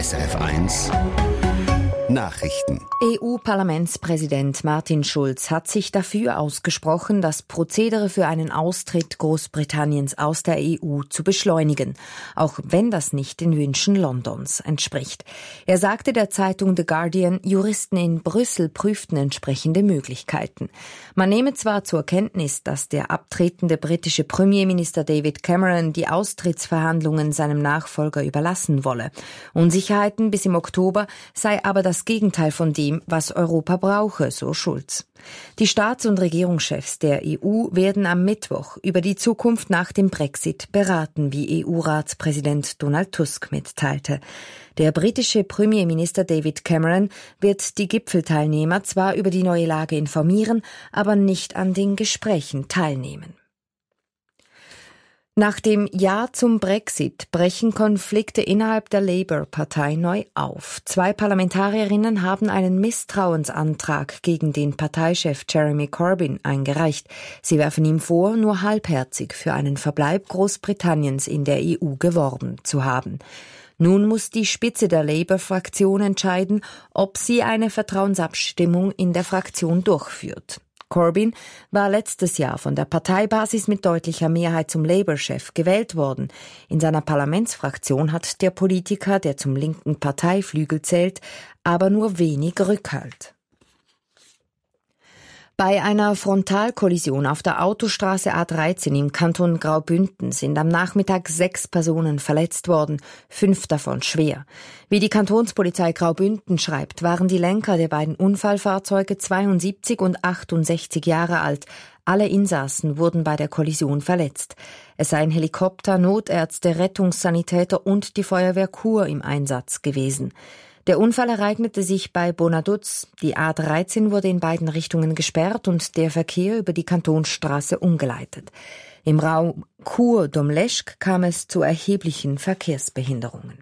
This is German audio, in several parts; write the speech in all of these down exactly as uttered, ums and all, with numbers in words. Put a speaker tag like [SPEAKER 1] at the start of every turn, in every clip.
[SPEAKER 1] S R F eins Nachrichten.
[SPEAKER 2] E U-Parlamentspräsident Martin Schulz hat sich dafür ausgesprochen, das Prozedere für einen Austritt Großbritanniens aus der E U zu beschleunigen, auch wenn das nicht den Wünschen Londons entspricht. Er sagte der Zeitung The Guardian, Juristen in Brüssel prüften entsprechende Möglichkeiten. Man nehme zwar zur Kenntnis, dass der abtretende britische Premierminister David Cameron die Austrittsverhandlungen seinem Nachfolger überlassen wolle. Unsicherheiten bis im Oktober sei aber das Gegenteil von dem, was Europa brauche, so Schulz. Die Staats- und Regierungschefs der E U werden am Mittwoch über die Zukunft nach dem Brexit beraten, wie E U-Ratspräsident Donald Tusk mitteilte. Der britische Premierminister David Cameron wird die Gipfelteilnehmer zwar über die neue Lage informieren, aber nicht an den Gesprächen teilnehmen. Nach dem Ja zum Brexit brechen Konflikte innerhalb der Labour-Partei neu auf. Zwei Parlamentarierinnen haben einen Misstrauensantrag gegen den Parteichef Jeremy Corbyn eingereicht. Sie werfen ihm vor, nur halbherzig für einen Verbleib Großbritanniens in der E U geworben zu haben. Nun muss die Spitze der Labour-Fraktion entscheiden, ob sie eine Vertrauensabstimmung in der Fraktion durchführt. Corbyn war letztes Jahr von der Parteibasis mit deutlicher Mehrheit zum Labour-Chef gewählt worden. In seiner Parlamentsfraktion hat der Politiker, der zum linken Parteiflügel zählt, aber nur wenig Rückhalt. Bei einer Frontalkollision auf der Autostraße A dreizehn im Kanton Graubünden sind am Nachmittag sechs Personen verletzt worden, fünf davon schwer. Wie die Kantonspolizei Graubünden schreibt, waren die Lenker der beiden Unfallfahrzeuge zweiundsiebzig und achtundsechzig Jahre alt. Alle Insassen wurden bei der Kollision verletzt. Es seien Helikopter, Notärzte, Rettungssanitäter und die Feuerwehr Chur im Einsatz gewesen. Der Unfall ereignete sich bei Bonaduz. Die A dreizehn wurde in beiden Richtungen gesperrt und der Verkehr über die Kantonsstraße umgeleitet. Im Raum Chur-Domleschg kam es zu erheblichen Verkehrsbehinderungen.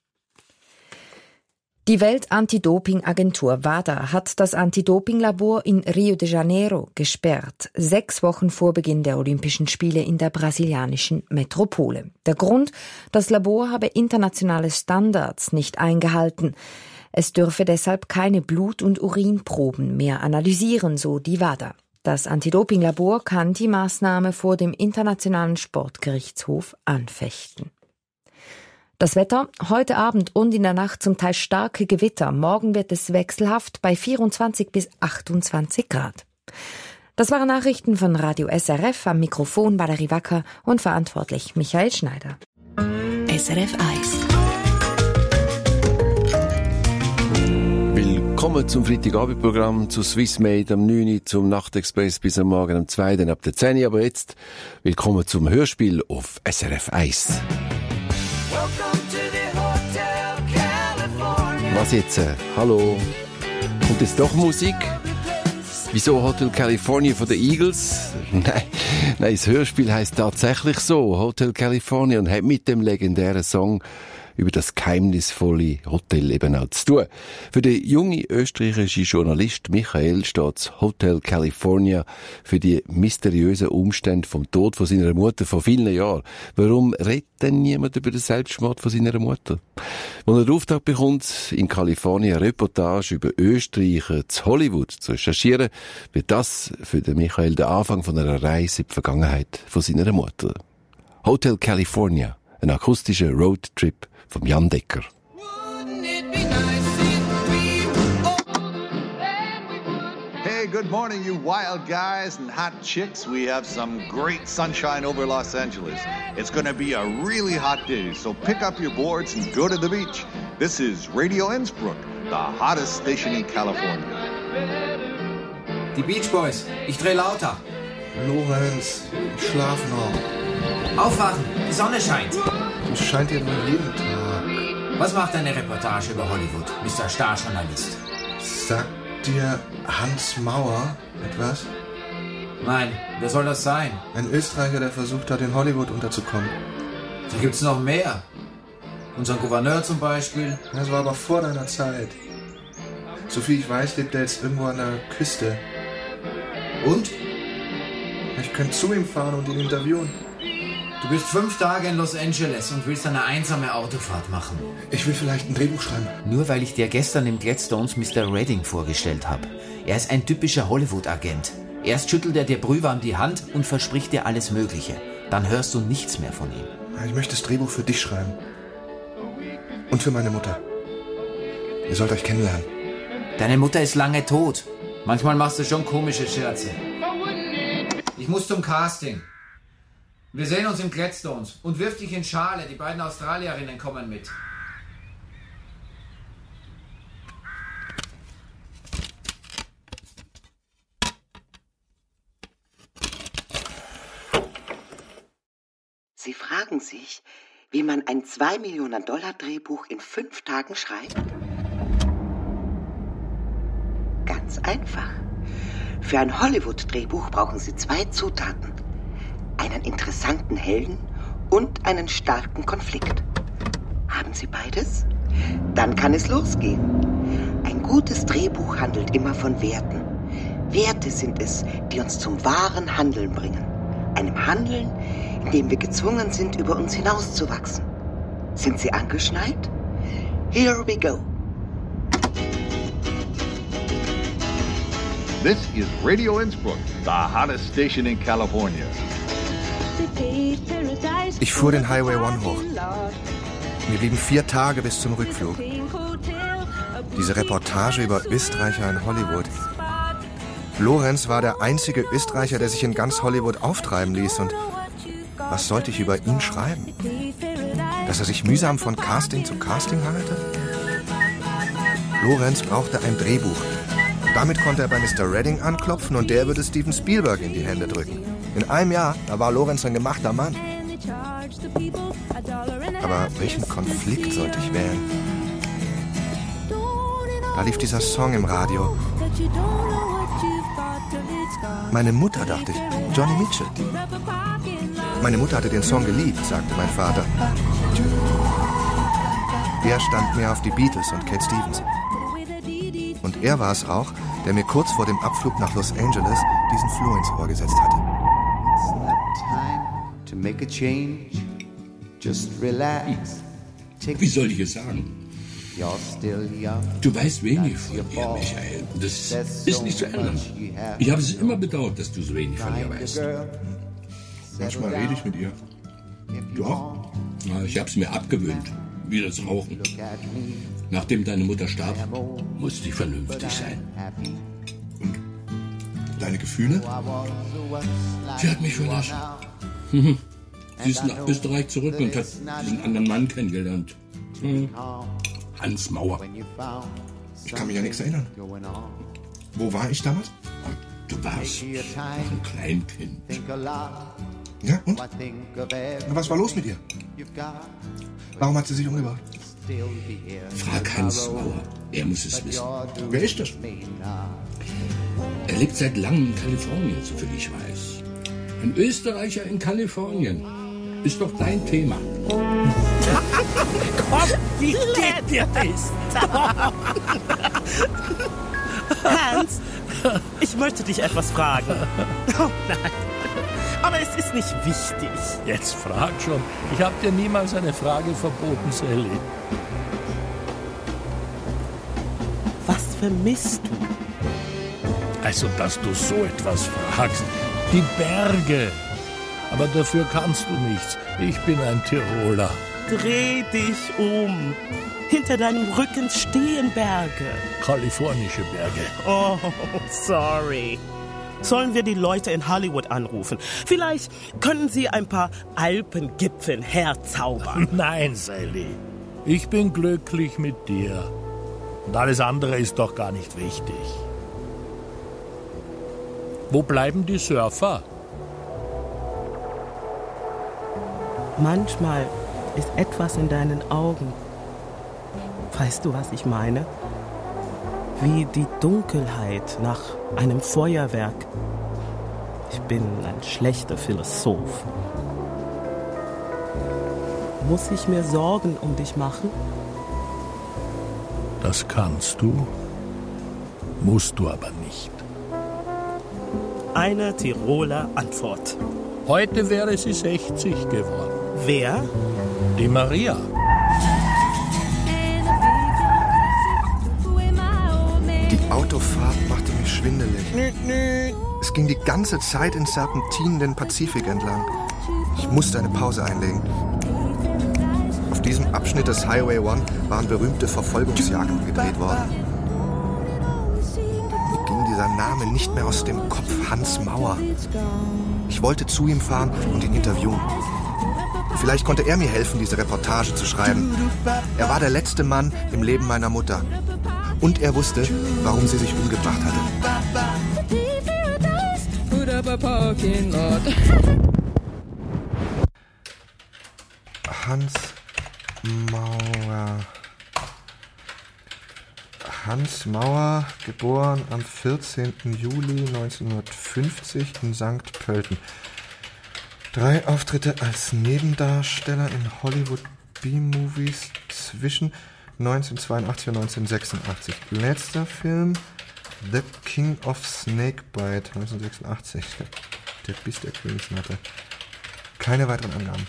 [SPEAKER 2] Die Welt-Anti-Doping-Agentur WADA hat das Anti-Doping-Labor in Rio de Janeiro gesperrt, sechs Wochen vor Beginn der Olympischen Spiele in der brasilianischen Metropole. Der Grund: Das Labor habe internationale Standards nicht eingehalten. Es dürfe deshalb keine Blut- und Urinproben mehr analysieren, so die WADA. Das Anti-Doping-Labor kann die Maßnahme vor dem Internationalen Sportgerichtshof anfechten. Das Wetter: Heute Abend und in der Nacht zum Teil starke Gewitter. Morgen wird es wechselhaft bei vierundzwanzig bis achtundzwanzig Grad. Das waren Nachrichten von Radio S R F. Am Mikrofon Valerie Wacker und verantwortlich Michael Schneider.
[SPEAKER 3] S R F eins.
[SPEAKER 4] Willkommen zum Freitagabendprogramm, zu Swissmade am neun Uhr, zum Nachtexpress bis am Morgen am zwei Uhr, dann ab der zehn Uhr. Aber jetzt willkommen zum Hörspiel auf S R F eins. Was jetzt? Äh, hallo? Kommt jetzt doch Musik? Wieso Hotel California von den Eagles? Nein, nein, das Hörspiel heisst tatsächlich so, Hotel California, und hat mit dem legendären Song über das geheimnisvolle Hotel eben auch zu tun. Für den jungen österreichischen Journalist Michael steht Hotel California für die mysteriösen Umstände vom Tod von seiner Mutter vor vielen Jahren. Warum redet denn niemand über den Selbstmord von seiner Mutter? Als er den Auftrag bekommt, in Kalifornien eine Reportage über Österreicher zu Hollywood zu recherchieren, wird das für den Michael der Anfang von einer Reise in die Vergangenheit von seiner Mutter. Hotel California, ein akustischer Roadtrip vom Jan Decker.
[SPEAKER 5] Hey, good morning, you wild guys and hot chicks. We have some great sunshine over Los Angeles. It's going to be a really hot day, so pick up your boards and go to the beach. This is Radio Innsbruck, the hottest station in California.
[SPEAKER 6] Die Beach Boys, ich dreh lauter.
[SPEAKER 7] Lorenz, ich schlaf noch.
[SPEAKER 6] Aufwachen, die Sonne scheint.
[SPEAKER 7] Es scheint ja nur jeden Tag.
[SPEAKER 6] Was macht eine Reportage über Hollywood, Mister Starjournalist?
[SPEAKER 7] Sagt dir Hans Mauer etwas?
[SPEAKER 6] Nein, wer soll das sein?
[SPEAKER 7] Ein Österreicher, der versucht hat, in Hollywood unterzukommen.
[SPEAKER 6] Da gibt's noch mehr. Unseren Gouverneur zum Beispiel.
[SPEAKER 7] Das war aber vor deiner Zeit. Soviel ich weiß, lebt er jetzt irgendwo an der Küste.
[SPEAKER 6] Und?
[SPEAKER 7] Ich könnte zu ihm fahren und ihn interviewen.
[SPEAKER 6] Du bist fünf Tage in Los Angeles und willst eine einsame Autofahrt machen.
[SPEAKER 7] Ich will vielleicht ein Drehbuch schreiben.
[SPEAKER 8] Nur weil ich dir gestern im Gladstones Mister Redding vorgestellt habe. Er ist ein typischer Hollywood-Agent. Erst schüttelt er dir brühwarm die Hand und verspricht dir alles Mögliche. Dann hörst du nichts mehr von ihm.
[SPEAKER 7] Ich möchte das Drehbuch für dich schreiben. Und für meine Mutter. Ihr sollt euch kennenlernen.
[SPEAKER 8] Deine Mutter ist lange tot. Manchmal machst du schon komische Scherze.
[SPEAKER 6] Ich muss zum Casting. Wir sehen uns im Gladstones. Und wirf dich in Schale. Die beiden Australierinnen kommen mit.
[SPEAKER 9] Sie fragen sich, wie man ein zwei Millionen Dollar Drehbuch in fünf Tagen schreibt? Ganz einfach. Für ein Hollywood-Drehbuch brauchen Sie zwei Zutaten. Einen interessanten Helden und einen starken Konflikt. Haben Sie beides? Dann kann es losgehen. Ein gutes Drehbuch handelt immer von Werten. Werte sind es, die uns zum wahren Handeln bringen. Einem Handeln, in dem wir gezwungen sind, über uns hinauszuwachsen. Sind Sie angeschnallt? Here we go.
[SPEAKER 5] This is Radio Innsbruck, the hottest station in California.
[SPEAKER 7] Ich fuhr den Highway One hoch. Mir blieben vier Tage bis zum Rückflug. Diese Reportage über Österreicher in Hollywood. Lorenz war der einzige Österreicher, der sich in ganz Hollywood auftreiben ließ. Und was sollte ich über ihn schreiben? Dass er sich mühsam von Casting zu Casting hangelte? Lorenz brauchte ein Drehbuch. Damit konnte er bei Mister Redding anklopfen und der würde Steven Spielberg in die Hände drücken. In einem Jahr, da war Lorenz ein gemachter Mann. Aber welchen Konflikt sollte ich wählen? Da lief dieser Song im Radio. Meine Mutter, dachte ich, Johnny Mitchell. Meine Mutter hatte den Song geliebt, sagte mein Vater. Er stand mehr auf die Beatles und Cat Stevens. Und er war es auch, der mir kurz vor dem Abflug nach Los Angeles diesen Floh ins Ohr gesetzt hatte.
[SPEAKER 10] Wie soll ich es sagen? Du weißt wenig von ihr, Michael. Das ist nicht zu ändern. Ich habe es immer bedauert, dass du so wenig von ihr weißt.
[SPEAKER 7] Manchmal rede ich mit ihr. Du auch?
[SPEAKER 10] Ja, ich habe es mir abgewöhnt, wie das Rauchen. Nachdem deine Mutter starb, musste ich vernünftig sein.
[SPEAKER 7] Und deine Gefühle?
[SPEAKER 10] Sie hat mich verlassen. Sie ist nach Österreich zurück und hat diesen anderen Mann kennengelernt. Hm. Hans Mauer.
[SPEAKER 7] Ich kann mich an nichts erinnern. Wo war ich damals?
[SPEAKER 10] Du warst noch ein Kleinkind.
[SPEAKER 7] Ja, und? Was war los mit ihr? Warum hat sie sich umgebracht?
[SPEAKER 10] Frag Hans Mauer. Er muss es wissen.
[SPEAKER 7] Wer ist das?
[SPEAKER 10] Er lebt seit langem in Kalifornien, soviel ich weiß. Ein Österreicher in Kalifornien. Ist doch dein Thema.
[SPEAKER 11] Komm, wie geht dir das? Hans, ich möchte dich etwas fragen. Oh nein, aber es ist nicht wichtig.
[SPEAKER 12] Jetzt frag schon. Ich habe dir niemals eine Frage verboten, Sally.
[SPEAKER 11] Was vermisst du?
[SPEAKER 12] Also, dass du so etwas fragst. Die Berge. Aber dafür kannst du nichts. Ich bin ein Tiroler.
[SPEAKER 11] Dreh dich um. Hinter deinem Rücken stehen Berge.
[SPEAKER 12] Kalifornische Berge.
[SPEAKER 11] Oh, sorry. Sollen wir die Leute in Hollywood anrufen? Vielleicht können sie ein paar Alpengipfeln herzaubern.
[SPEAKER 12] Nein, Sally. Ich bin glücklich mit dir. Und alles andere ist doch gar nicht wichtig. Wo bleiben die Surfer?
[SPEAKER 11] Manchmal ist etwas in deinen Augen. Weißt du, was ich meine? Wie die Dunkelheit nach einem Feuerwerk. Ich bin ein schlechter Philosoph. Muss ich mir Sorgen um dich machen?
[SPEAKER 12] Das kannst du, musst du aber nicht.
[SPEAKER 11] Eine Tiroler Antwort.
[SPEAKER 12] Heute wäre sie sechzig geworden.
[SPEAKER 11] Wer?
[SPEAKER 12] Die Maria.
[SPEAKER 7] Die Autofahrt machte mich schwindelig. Es ging die ganze Zeit in Serpentinen den Pazifik entlang. Ich musste eine Pause einlegen. Auf diesem Abschnitt des Highway One waren berühmte Verfolgungsjagden gedreht worden. Mir ging dieser Name nicht mehr aus dem Kopf, Hans Mauer. Ich wollte zu ihm fahren und ihn interviewen. Vielleicht konnte er mir helfen, diese Reportage zu schreiben. Er war der letzte Mann im Leben meiner Mutter. Und er wusste, warum sie sich umgebracht hatte. Hans Mauer. Hans Mauer, geboren am vierzehnten Juli neunzehnhundertfünfzig in Sankt Pölten. Drei Auftritte als Nebendarsteller in Hollywood B-Movies zwischen neunzehnhundertzweiundachtzig und neunzehnhundertsechsundachtzig. Letzter Film The King of Snakebite neunzehnhundertsechsundachtzig. Der Biss der Königsnatter. Keine weiteren Angaben.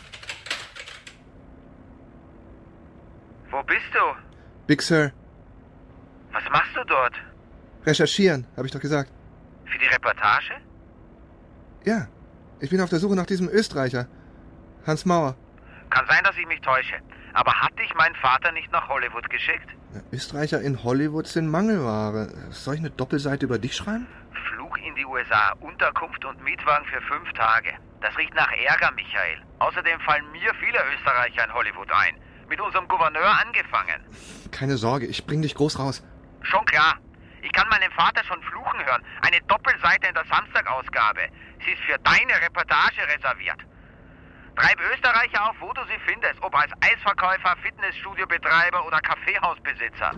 [SPEAKER 13] Wo bist du?
[SPEAKER 7] Big Sur.
[SPEAKER 13] Was machst du dort?
[SPEAKER 7] Recherchieren, habe ich doch gesagt.
[SPEAKER 13] Für die Reportage?
[SPEAKER 7] Ja, ich bin auf der Suche nach diesem Österreicher. Hans Mauer.
[SPEAKER 13] Kann sein, dass ich mich täusche. Aber hat dich mein Vater nicht nach Hollywood geschickt?
[SPEAKER 7] Ja, Österreicher in Hollywood sind Mangelware. Soll ich eine Doppelseite über dich schreiben?
[SPEAKER 13] Flug in die U S A, Unterkunft und Mietwagen für fünf Tage. Das riecht nach Ärger, Michael. Außerdem fallen mir viele Österreicher in Hollywood ein. Mit unserem Gouverneur angefangen.
[SPEAKER 7] Keine Sorge, ich bring dich groß raus.
[SPEAKER 13] Schon klar. Ich kann meinen Vater schon fluchen hören. Eine Doppelseite in der Samstagausgabe. Sie ist für deine Reportage reserviert. Treib Österreicher auf, wo du sie findest. Ob als Eisverkäufer, Fitnessstudiobetreiber oder Kaffeehausbesitzer.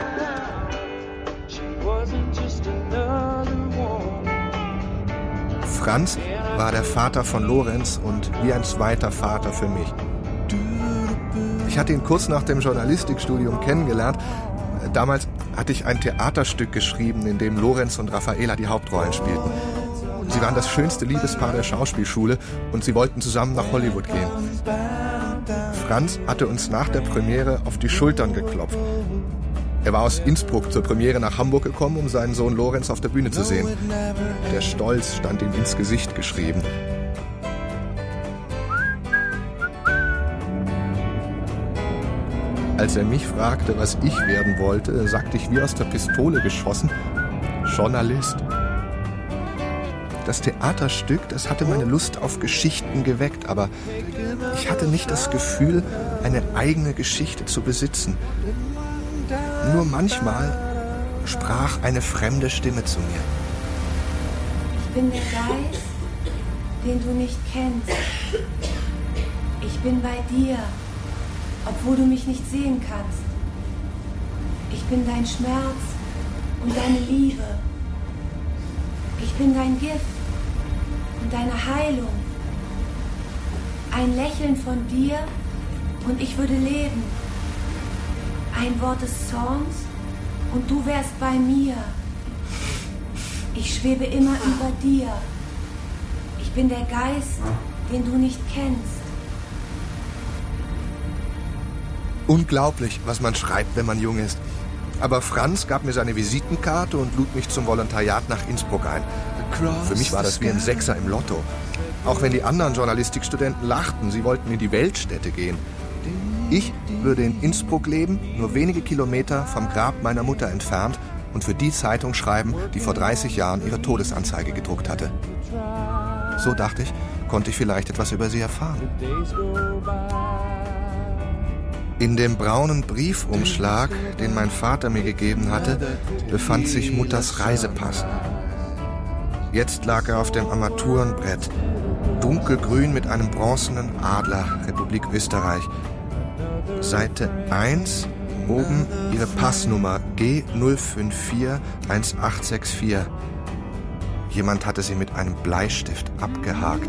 [SPEAKER 7] Franz war der Vater von Lorenz und wie ein zweiter Vater für mich. Ich hatte ihn kurz nach dem Journalistikstudium kennengelernt. Damals hatte ich ein Theaterstück geschrieben, in dem Lorenz und Raffaela die Hauptrollen spielten. Sie waren das schönste Liebespaar der Schauspielschule und sie wollten zusammen nach Hollywood gehen. Franz hatte uns nach der Premiere auf die Schultern geklopft. Er war aus Innsbruck zur Premiere nach Hamburg gekommen, um seinen Sohn Lorenz auf der Bühne zu sehen. Der Stolz stand ihm ins Gesicht geschrieben. Als er mich fragte, was ich werden wollte, sagte ich wie aus der Pistole geschossen, Journalist. Das Theaterstück, das hatte meine Lust auf Geschichten geweckt, aber ich hatte nicht das Gefühl, eine eigene Geschichte zu besitzen. Nur manchmal sprach eine fremde Stimme zu mir.
[SPEAKER 14] Ich bin der Geist, den du nicht kennst. Ich bin bei dir, obwohl du mich nicht sehen kannst. Ich bin dein Schmerz und deine Liebe. Ich bin dein Gift und deine Heilung. Ein Lächeln von dir und ich würde leben. Ein Wort des Zorns und du wärst bei mir. Ich schwebe immer über dir. Ich bin der Geist, den du nicht kennst.
[SPEAKER 7] Unglaublich, was man schreibt, wenn man jung ist. Aber Franz gab mir seine Visitenkarte und lud mich zum Volontariat nach Innsbruck ein. Für mich war das wie ein Sechser im Lotto. Auch wenn die anderen Journalistikstudenten lachten, sie wollten in die Weltstädte gehen. Ich würde in Innsbruck leben, nur wenige Kilometer vom Grab meiner Mutter entfernt und für die Zeitung schreiben, die vor dreißig Jahren ihre Todesanzeige gedruckt hatte. So dachte ich, konnte ich vielleicht etwas über sie erfahren. In dem braunen Briefumschlag, den mein Vater mir gegeben hatte, befand sich Mutters Reisepass. Jetzt lag er auf dem Armaturenbrett, dunkelgrün mit einem bronzenen Adler, Republik Österreich. Seite eins, oben ihre Passnummer G null fünf vier eins acht sechs vier. Jemand hatte sie mit einem Bleistift abgehakt.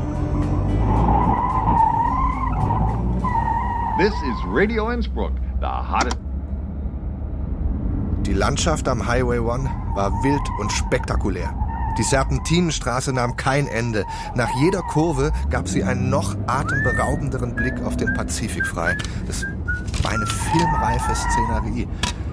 [SPEAKER 5] This is Radio Innsbruck, the hottest.
[SPEAKER 7] Die Landschaft am Highway One war wild und spektakulär. Die Serpentinenstraße nahm kein Ende. Nach jeder Kurve gab sie einen noch atemberaubenderen Blick auf den Pazifik frei. Das war eine filmreife Szenerie.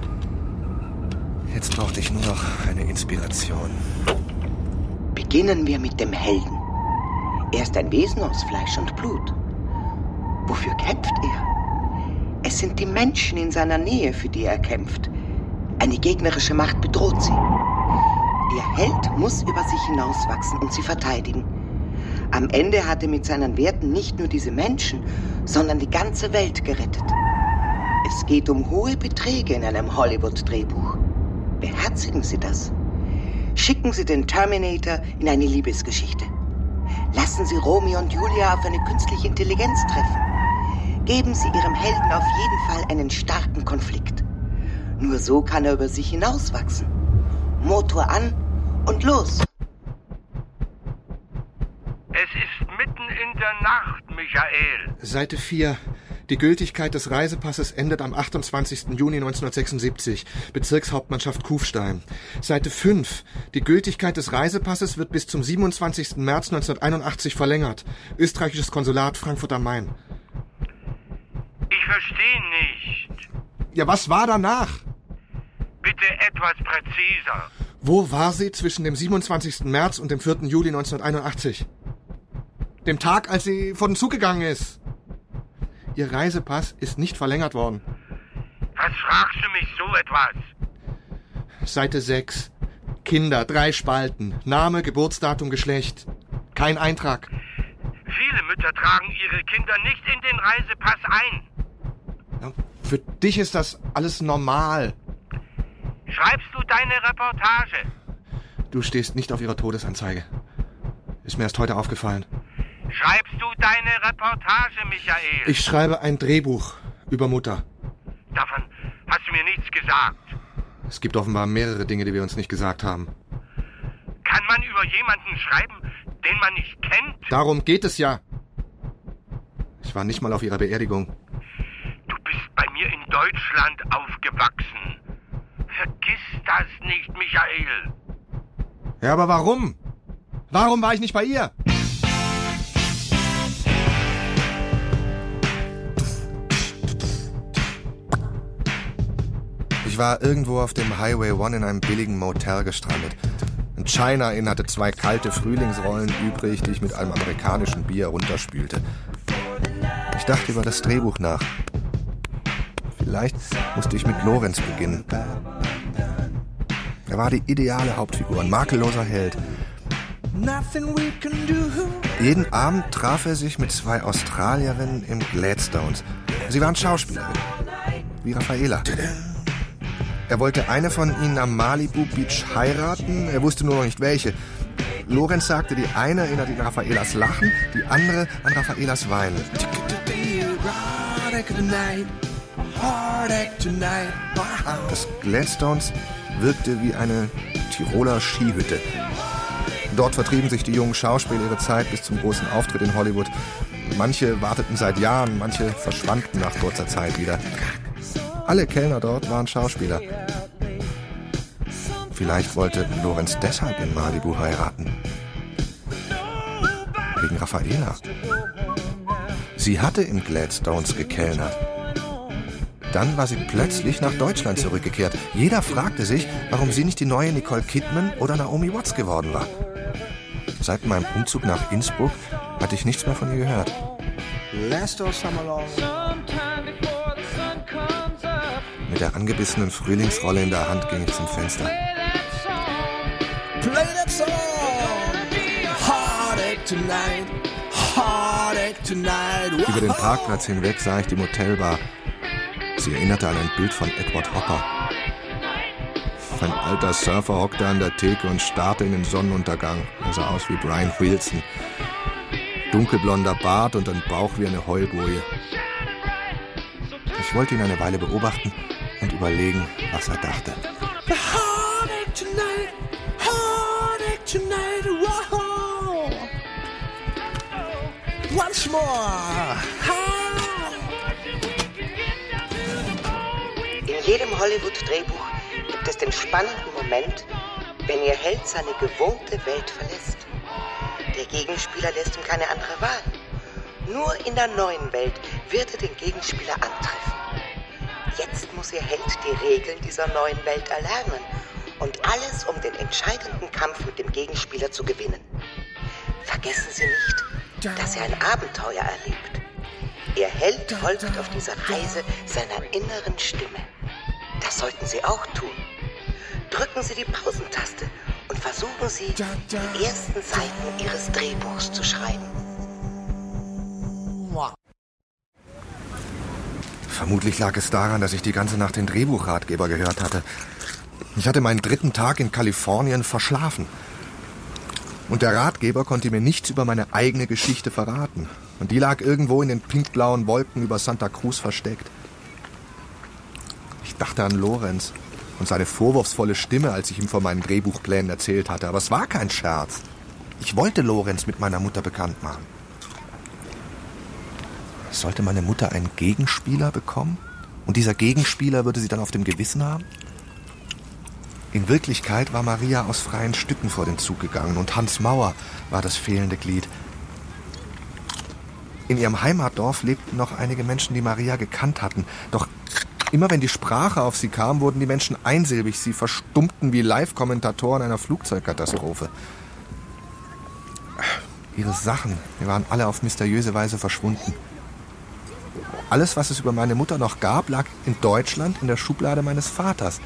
[SPEAKER 7] Jetzt brauchte ich nur noch eine Inspiration.
[SPEAKER 9] Beginnen wir mit dem Helden. Er ist ein Wesen aus Fleisch und Blut. Wofür kämpft er? Es sind die Menschen in seiner Nähe, für die er kämpft. Eine gegnerische Macht bedroht sie. Ihr Held muss über sich hinauswachsen und sie verteidigen. Am Ende hat er mit seinen Werten nicht nur diese Menschen, sondern die ganze Welt gerettet. Es geht um hohe Beträge in einem Hollywood-Drehbuch. Beherzigen Sie das. Schicken Sie den Terminator in eine Liebesgeschichte. Lassen Sie Romeo und Julia auf eine künstliche Intelligenz treffen. Geben Sie Ihrem Helden auf jeden Fall einen starken Konflikt. Nur so kann er über sich hinauswachsen. Motor an und los.
[SPEAKER 13] Es ist mitten in der Nacht, Michael.
[SPEAKER 7] Seite vier. Die Gültigkeit des Reisepasses endet am achtundzwanzigsten Juni neunzehnhundertsechsundsiebzig. Bezirkshauptmannschaft Kufstein. Seite fünf. Die Gültigkeit des Reisepasses wird bis zum siebenundzwanzigsten März neunzehnhunderteinundachtzig verlängert. Österreichisches Konsulat Frankfurt am Main.
[SPEAKER 13] Ich verstehe nicht.
[SPEAKER 7] Ja, was war danach?
[SPEAKER 13] Bitte etwas präziser.
[SPEAKER 7] Wo war sie zwischen dem siebenundzwanzigsten März und dem vierten Juli neunzehnhunderteinundachtzig? Dem Tag, als sie vor den Zug gegangen ist. Ihr Reisepass ist nicht verlängert worden.
[SPEAKER 13] Was fragst du mich so etwas?
[SPEAKER 7] Seite sechs. Kinder, drei Spalten. Name, Geburtsdatum, Geschlecht. Kein Eintrag.
[SPEAKER 13] Viele Mütter tragen ihre Kinder nicht in den Reisepass ein.
[SPEAKER 7] Ja, für dich ist das alles normal.
[SPEAKER 13] Schreibst du deine Reportage?
[SPEAKER 7] Du stehst nicht auf ihrer Todesanzeige. Ist mir erst heute aufgefallen.
[SPEAKER 13] Schreibst du deine Reportage, Michael?
[SPEAKER 7] Ich schreibe ein Drehbuch über Mutter.
[SPEAKER 13] Davon hast du mir nichts gesagt.
[SPEAKER 7] Es gibt offenbar mehrere Dinge, die wir uns nicht gesagt haben.
[SPEAKER 13] Kann man über jemanden schreiben, den man nicht kennt?
[SPEAKER 7] Darum geht es ja. Ich war nicht mal auf ihrer Beerdigung.
[SPEAKER 13] Du bist bei mir in Deutschland aufgewachsen. Vergiss das nicht, Michael.
[SPEAKER 7] Ja, aber warum? Warum war ich nicht bei ihr? Ich war irgendwo auf dem Highway One in einem billigen Motel gestrandet. Ein China Inn hatte zwei kalte Frühlingsrollen übrig, die ich mit einem amerikanischen Bier runterspülte. Ich dachte über das Drehbuch nach. Vielleicht musste ich mit Lorenz beginnen. Er war die ideale Hauptfigur, ein makelloser Held. Jeden Abend traf er sich mit zwei Australierinnen im Gladstones. Sie waren Schauspielerinnen, wie Raffaela. Er wollte eine von ihnen am Malibu Beach heiraten, er wusste nur noch nicht welche. Lorenz sagte, die eine erinnert ihn an Raffaelas Lachen, die andere an Raffaelas Weinen. Das Gladstones wirkte wie eine Tiroler Skihütte. Dort vertrieben sich die jungen Schauspieler ihre Zeit bis zum großen Auftritt in Hollywood. Manche warteten seit Jahren, manche verschwanden nach kurzer Zeit wieder. Alle Kellner dort waren Schauspieler. Vielleicht wollte Lorenz deshalb in Malibu heiraten. Wegen Raffaela. Sie hatte im Gladstones gekellnert. Dann war sie plötzlich nach Deutschland zurückgekehrt. Jeder fragte sich, warum sie nicht die neue Nicole Kidman oder Naomi Watts geworden war. Seit meinem Umzug nach Innsbruck hatte ich nichts mehr von ihr gehört. Mit der angebissenen Frühlingsrolle in der Hand ging ich zum Fenster. Play that song! Heartache tonight, heartache tonight. Über den Parkplatz hinweg sah ich die Motelbar. Sie erinnerte an ein Bild von Edward Hopper. Ein alter Surfer hockte an der Theke und starrte in den Sonnenuntergang. Er sah aus wie Brian Wilson. Dunkelblonder Bart und ein Bauch wie eine Heulboje. Ich wollte ihn eine Weile beobachten und überlegen, was er dachte. Once more.
[SPEAKER 9] In jedem Hollywood-Drehbuch gibt es den spannenden Moment, wenn Ihr Held seine gewohnte Welt verlässt. Der Gegenspieler lässt ihm keine andere Wahl. Nur in der neuen Welt wird er den Gegenspieler antreffen. Jetzt muss Ihr Held die Regeln dieser neuen Welt erlernen und alles, um den entscheidenden Kampf mit dem Gegenspieler zu gewinnen. Vergessen Sie nicht, dass er ein Abenteuer erlebt. Ihr Held folgt auf dieser Reise seiner inneren Stimme. Das sollten Sie auch tun. Drücken Sie die Pausentaste und versuchen Sie, die ersten Seiten Ihres Drehbuchs zu schreiben.
[SPEAKER 7] Vermutlich lag es daran, dass ich die ganze Nacht den Drehbuchratgeber gehört hatte. Ich hatte meinen dritten Tag in Kalifornien verschlafen. Und der Ratgeber konnte mir nichts über meine eigene Geschichte verraten. Und die lag irgendwo in den pinkblauen Wolken über Santa Cruz versteckt. Ich dachte an Lorenz und seine vorwurfsvolle Stimme, als ich ihm von meinen Drehbuchplänen erzählt hatte. Aber es war kein Scherz. Ich wollte Lorenz mit meiner Mutter bekannt machen. Sollte meine Mutter einen Gegenspieler bekommen? Und dieser Gegenspieler würde sie dann auf dem Gewissen haben? In Wirklichkeit war Maria aus freien Stücken vor den Zug gegangen und Hans Mauer war das fehlende Glied. In ihrem Heimatdorf lebten noch einige Menschen, die Maria gekannt hatten. Doch immer wenn die Sprache auf sie kam, wurden die Menschen einsilbig. Sie verstummten wie Live-Kommentatoren einer Flugzeugkatastrophe. Ihre Sachen, die waren alle auf mysteriöse Weise verschwunden. Alles, was es über meine Mutter noch gab, lag in Deutschland in der Schublade meines Vaters.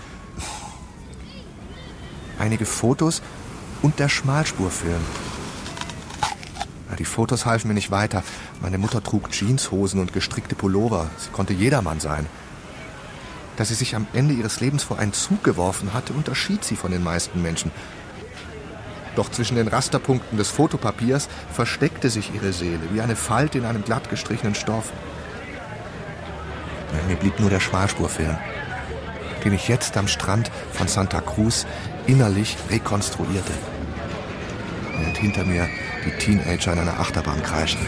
[SPEAKER 7] Einige Fotos und der Schmalspurfilm. Die Fotos halfen mir nicht weiter. Meine Mutter trug Jeanshosen und gestrickte Pullover. Sie konnte jedermann sein. Dass sie sich am Ende ihres Lebens vor einen Zug geworfen hatte, unterschied sie von den meisten Menschen. Doch zwischen den Rasterpunkten des Fotopapiers versteckte sich ihre Seele, wie eine Falte in einem glatt gestrichenen Stoff. Mir blieb nur der Schmalspurfilm, den ich jetzt am Strand von Santa Cruz innerlich rekonstruierte. Und hinter mir die Teenager in einer Achterbahn kreischten.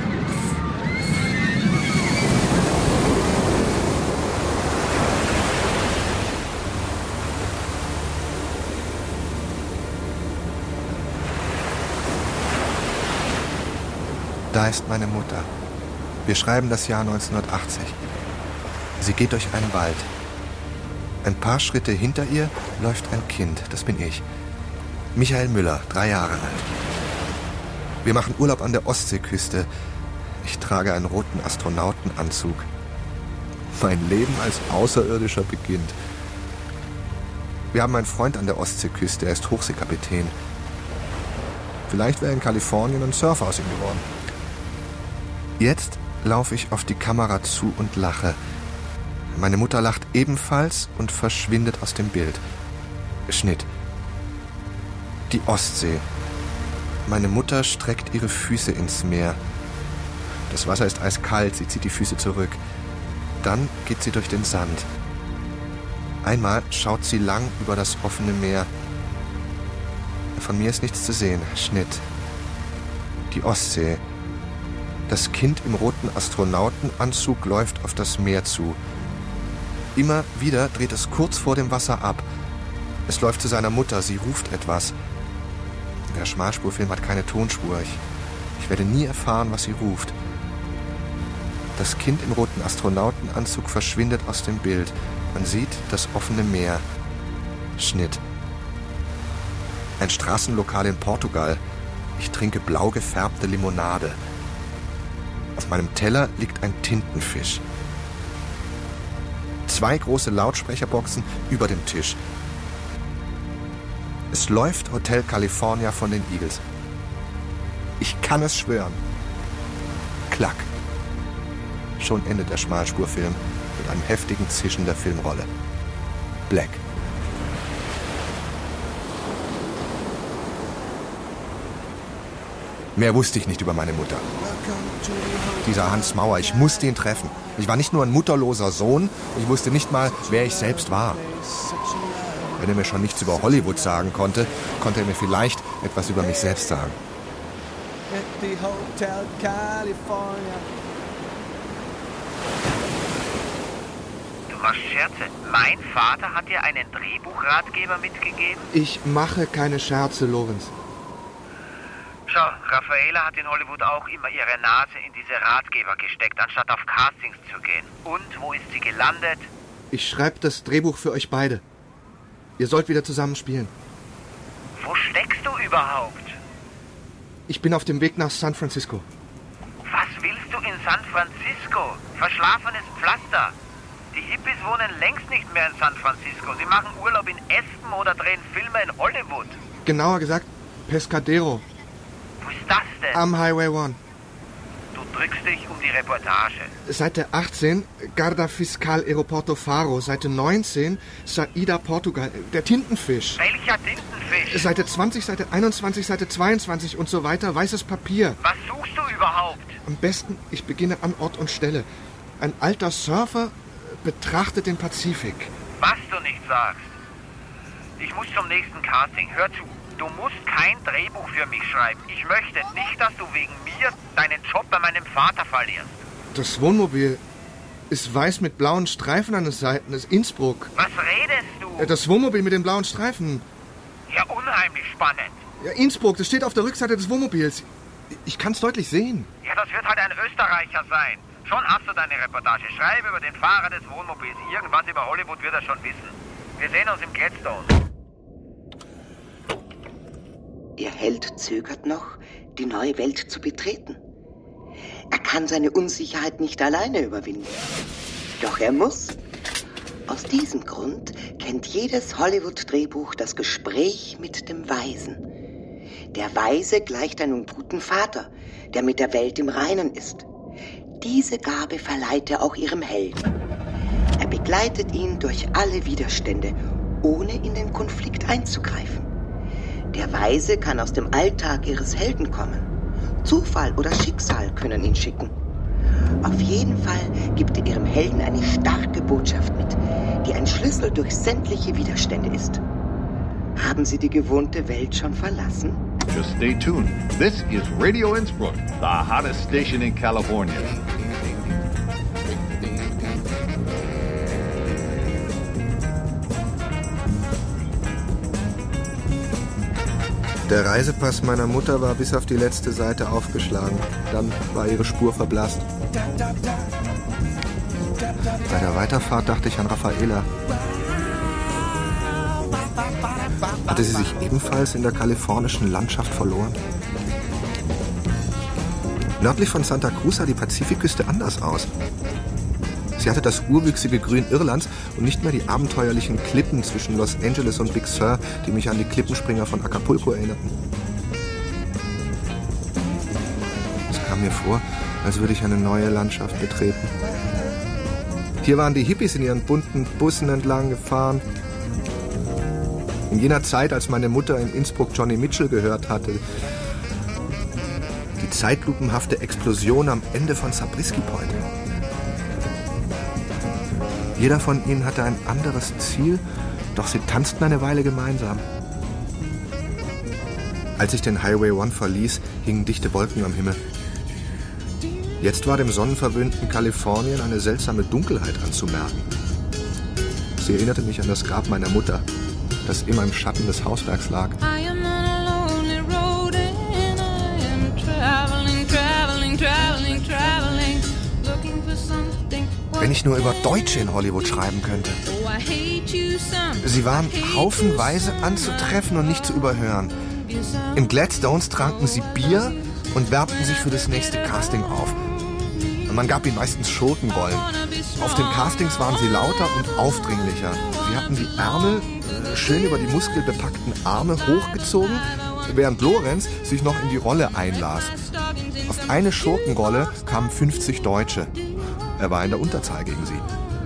[SPEAKER 7] Da ist meine Mutter. Wir schreiben das Jahr neunzehnhundertachtzig. Sie geht durch einen Wald. Ein paar Schritte hinter ihr läuft ein Kind, das bin ich. Michael Müller, drei Jahre alt. Wir machen Urlaub an der Ostseeküste. Ich trage einen roten Astronautenanzug. Mein Leben als Außerirdischer beginnt. Wir haben einen Freund an der Ostseeküste, er ist Hochseekapitän. Vielleicht wäre in Kalifornien ein Surfer aus ihm geworden. Jetzt laufe ich auf die Kamera zu und lache. Meine Mutter lacht ebenfalls und verschwindet aus dem Bild. Schnitt. Die Ostsee. Meine Mutter streckt ihre Füße ins Meer. Das Wasser ist eiskalt, sie zieht die Füße zurück. Dann geht sie durch den Sand. Einmal schaut sie lang über das offene Meer. Von mir ist nichts zu sehen. Schnitt. Die Ostsee. Das Kind im roten Astronautenanzug läuft auf das Meer zu. Immer wieder dreht es kurz vor dem Wasser ab. Es läuft zu seiner Mutter, sie ruft etwas. Der Schmalspurfilm hat keine Tonspur. Ich, ich werde nie erfahren, was sie ruft. Das Kind im roten Astronautenanzug verschwindet aus dem Bild. Man sieht das offene Meer. Schnitt. Ein Straßenlokal in Portugal. Ich trinke blau gefärbte Limonade. Auf meinem Teller liegt ein Tintenfisch. Zwei große Lautsprecherboxen über dem Tisch. Es läuft Hotel California von den Eagles. Ich kann es schwören. Klack. Schon endet der Schmalspurfilm mit einem heftigen Zischen der Filmrolle. Black. Mehr wusste ich nicht über meine Mutter. Dieser Hans Mauer, ich musste ihn treffen. Ich war nicht nur ein mutterloser Sohn, ich wusste nicht mal, wer ich selbst war. Wenn er mir schon nichts über Hollywood sagen konnte, konnte er mir vielleicht etwas über mich selbst sagen.
[SPEAKER 13] Du machst Scherze. Mein Vater hat dir einen Drehbuchratgeber mitgegeben?
[SPEAKER 7] Ich mache keine Scherze, Lorenz.
[SPEAKER 13] Schau, Raffaela hat in Hollywood auch immer ihre Nase in diese Ratgeber gesteckt, anstatt auf Castings zu gehen. Und wo ist sie gelandet?
[SPEAKER 7] Ich schreibe das Drehbuch für euch beide. Ihr sollt wieder zusammen spielen.
[SPEAKER 13] Wo steckst du überhaupt?
[SPEAKER 7] Ich bin auf dem Weg nach San Francisco.
[SPEAKER 13] Was willst du in San Francisco? Verschlafenes Pflaster. Die Hippies wohnen längst nicht mehr in San Francisco. Sie machen Urlaub in Aspen oder drehen Filme in Hollywood.
[SPEAKER 7] Genauer gesagt, Pescadero.
[SPEAKER 13] Wo ist das denn?
[SPEAKER 7] Am Highway One.
[SPEAKER 13] Du drückst dich um die Reportage.
[SPEAKER 7] Seite achtzehn, Guarda Fiscal Aeroporto Faro. Seite neunzehn, Saída Portugal. Der Tintenfisch.
[SPEAKER 13] Welcher Tintenfisch?
[SPEAKER 7] Seite zwanzig, Seite einundzwanzig, Seite zweiundzwanzig und so weiter. Weißes Papier.
[SPEAKER 13] Was suchst du überhaupt?
[SPEAKER 7] Am besten, ich beginne an Ort und Stelle. Ein alter Surfer betrachtet den Pazifik.
[SPEAKER 13] Was du nicht sagst. Ich muss zum nächsten Casting. Hör zu. Du musst kein Drehbuch für mich schreiben. Ich möchte nicht, dass du wegen mir deinen Job bei meinem Vater verlierst.
[SPEAKER 7] Das Wohnmobil ist weiß mit blauen Streifen an den Seiten. Das ist Innsbruck.
[SPEAKER 13] Was redest du?
[SPEAKER 7] Das Wohnmobil mit den blauen Streifen.
[SPEAKER 13] Ja, unheimlich spannend.
[SPEAKER 7] Ja, Innsbruck, das steht auf der Rückseite des Wohnmobils. Ich kann es deutlich sehen.
[SPEAKER 13] Ja, das wird halt ein Österreicher sein. Schon hast du deine Reportage. Schreibe über den Fahrer des Wohnmobils. Irgendwas über Hollywood wird er schon wissen. Wir sehen uns im Gladstone.
[SPEAKER 9] Ihr Held zögert noch, die neue Welt zu betreten. Er kann seine Unsicherheit nicht alleine überwinden. Doch er muss. Aus diesem Grund kennt jedes Hollywood-Drehbuch das Gespräch mit dem Weisen. Der Weise gleicht einem guten Vater, der mit der Welt im Reinen ist. Diese Gabe verleiht er auch ihrem Helden. Er begleitet ihn durch alle Widerstände, ohne in den Konflikt einzugreifen. Der Weise kann aus dem Alltag ihres Helden kommen. Zufall oder Schicksal können ihn schicken. Auf jeden Fall gibt er ihrem Helden eine starke Botschaft mit, die ein Schlüssel durch sämtliche Widerstände ist. Haben Sie die gewohnte Welt schon verlassen?
[SPEAKER 5] Just stay tuned. This is Radio Innsbruck, the hottest station in California.
[SPEAKER 7] Der Reisepass meiner Mutter war bis auf die letzte Seite aufgeschlagen. Dann war ihre Spur verblasst. Bei der Weiterfahrt dachte ich an Raffaela. Hatte sie sich ebenfalls in der kalifornischen Landschaft verloren? Nördlich von Santa Cruz sah die Pazifikküste anders aus. Sie hatte das urwüchsige Grün Irlands und nicht mehr die abenteuerlichen Klippen zwischen Los Angeles und Big Sur, die mich an die Klippenspringer von Acapulco erinnerten. Es kam mir vor, als würde ich eine neue Landschaft betreten. Hier waren die Hippies in ihren bunten Bussen entlang gefahren. In jener Zeit, als meine Mutter in Innsbruck Johnny Mitchell gehört hatte. Die zeitlupenhafte Explosion am Ende von Zabriskie Point. Jeder von ihnen hatte ein anderes Ziel, doch sie tanzten eine Weile gemeinsam. Als ich den Highway One verließ, hingen dichte Wolken am Himmel. Jetzt war dem sonnenverwöhnten Kalifornien eine seltsame Dunkelheit anzumerken. Sie erinnerte mich an das Grab meiner Mutter, das immer im Schatten des Hausbergs lag. Wenn ich nur über Deutsche in Hollywood schreiben könnte. Sie waren haufenweise anzutreffen und nicht zu überhören. Im Gladstones tranken sie Bier und wärmten sich für das nächste Casting auf. Und man gab ihnen meistens Schotenbollen. Auf den Castings waren sie lauter und aufdringlicher. Sie hatten die Ärmel äh, schön über die muskelbepackten Arme hochgezogen, während Lorenz sich noch in die Rolle einlas. Auf eine Schurkenrolle kamen fünfzig Deutsche. Er war in der Unterzahl gegen sie.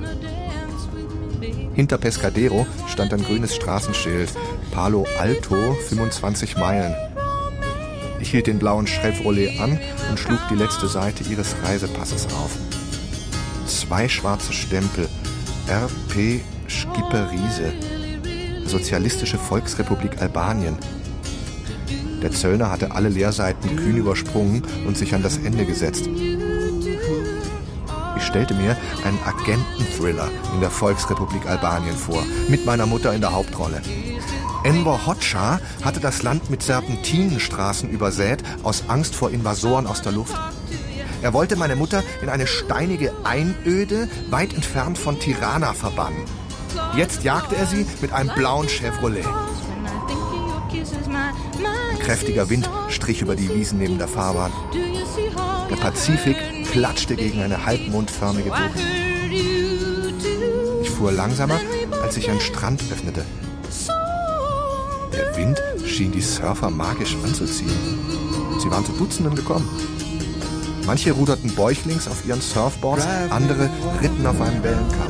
[SPEAKER 7] Hinter Pescadero stand ein grünes Straßenschild. Palo Alto, fünfundzwanzig Meilen. Ich hielt den blauen Chevrolet an und schlug die letzte Seite ihres Reisepasses auf. Zwei schwarze Stempel. R P Schipperise. Sozialistische Volksrepublik Albanien. Der Zöllner hatte alle Leerseiten kühn übersprungen und sich an das Ende gesetzt. Ich Ich stellte mir einen Agenten-Thriller in der Volksrepublik Albanien vor, mit meiner Mutter in der Hauptrolle. Enver Hoxha hatte das Land mit Serpentinenstraßen übersät, aus Angst vor Invasoren aus der Luft. Er wollte meine Mutter in eine steinige Einöde weit entfernt von Tirana verbannen. Jetzt jagte er sie mit einem blauen Chevrolet. Ein kräftiger Wind strich über die Wiesen neben der Fahrbahn. Der Pazifik klatschte gegen eine halbmondförmige Bucht. Ich fuhr langsamer, als sich ein Strand öffnete. Der Wind schien die Surfer magisch anzuziehen. Sie waren zu Dutzenden gekommen. Manche ruderten bäuchlings auf ihren Surfboards, andere ritten auf einem Wellenkamm.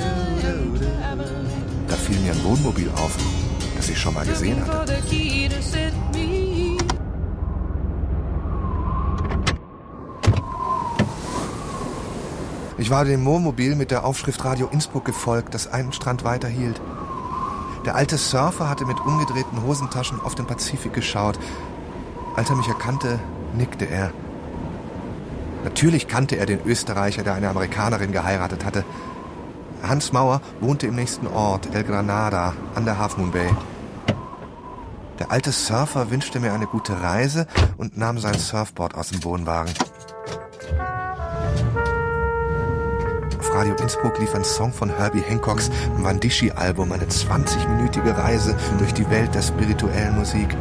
[SPEAKER 7] Da fiel mir ein Wohnmobil auf, das ich schon mal gesehen hatte. Ich war dem Wohnmobil mit der Aufschrift Radio Innsbruck gefolgt, das einen Strand weiter hielt. Der alte Surfer hatte mit umgedrehten Hosentaschen auf den Pazifik geschaut. Als er mich erkannte, nickte er. Natürlich kannte er den Österreicher, der eine Amerikanerin geheiratet hatte. Hans Mauer wohnte im nächsten Ort, El Granada, an der Half Moon Bay. Der alte Surfer wünschte mir eine gute Reise und nahm sein Surfboard aus dem Wohnwagen. Auf Radio Innsbruck lief ein Song von Herbie Hancocks Wandishi-Album, eine zwanzigminütige Reise durch die Welt der spirituellen Musik.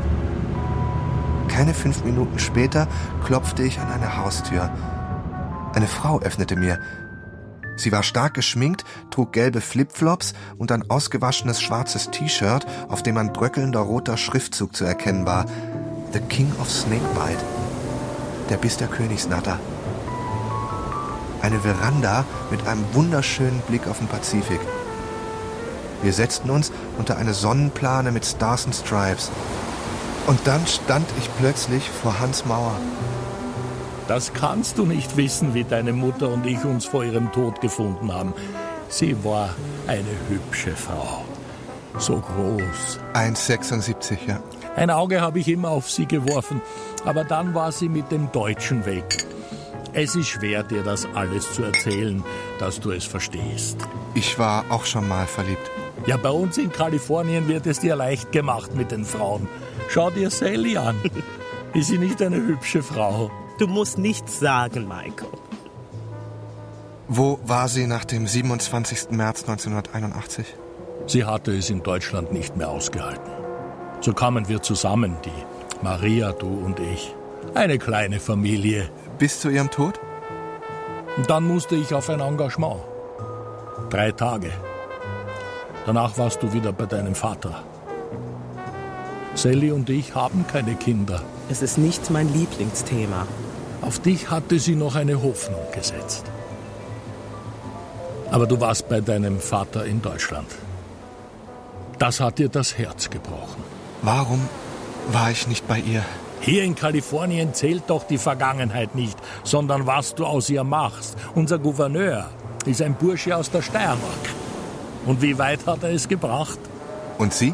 [SPEAKER 7] Keine fünf Minuten später klopfte ich an eine Haustür. Eine Frau öffnete mir. Sie war stark geschminkt, trug gelbe Flipflops und ein ausgewaschenes schwarzes T-Shirt, auf dem ein bröckelnder roter Schriftzug zu erkennen war. The King of Snakebite. Der Biss der Königsnatter. Eine Veranda mit einem wunderschönen Blick auf den Pazifik. Wir setzten uns unter eine Sonnenplane mit Stars and Stripes. Und dann stand ich plötzlich vor Hans Mauer.
[SPEAKER 12] Das kannst du nicht wissen, wie deine Mutter und ich uns vor ihrem Tod gefunden haben. Sie war eine hübsche Frau. So groß.
[SPEAKER 7] eins Komma sechsundsiebzig, ja.
[SPEAKER 12] Ein Auge habe ich immer auf sie geworfen, aber dann war sie mit dem Deutschen weg. Es ist schwer, dir das alles zu erzählen, dass du es verstehst.
[SPEAKER 7] Ich war auch schon mal verliebt.
[SPEAKER 12] Ja, bei uns in Kalifornien wird es dir leicht gemacht mit den Frauen. Schau dir Sally an. Ist sie nicht eine hübsche Frau?
[SPEAKER 11] Du musst nichts sagen, Michael.
[SPEAKER 7] Wo war sie nach dem siebenundzwanzigsten März neunzehnhunderteinundachtzig?
[SPEAKER 12] Sie hatte es in Deutschland nicht mehr ausgehalten. So kamen wir zusammen, die Maria, du und ich. Eine kleine Familie.
[SPEAKER 7] Bis zu ihrem Tod?
[SPEAKER 12] Und dann musste ich auf ein Engagement. Drei Tage. Danach warst du wieder bei deinem Vater. Sally und ich haben keine Kinder.
[SPEAKER 11] Es ist nicht mein Lieblingsthema.
[SPEAKER 12] Auf dich hatte sie noch eine Hoffnung gesetzt. Aber du warst bei deinem Vater in Deutschland. Das hat dir das Herz gebrochen.
[SPEAKER 7] Warum war ich nicht bei ihr?
[SPEAKER 12] Hier in Kalifornien zählt doch die Vergangenheit nicht, sondern was du aus ihr machst. Unser Gouverneur ist ein Bursche aus der Steiermark. Und wie weit hat er es gebracht?
[SPEAKER 7] Und Sie?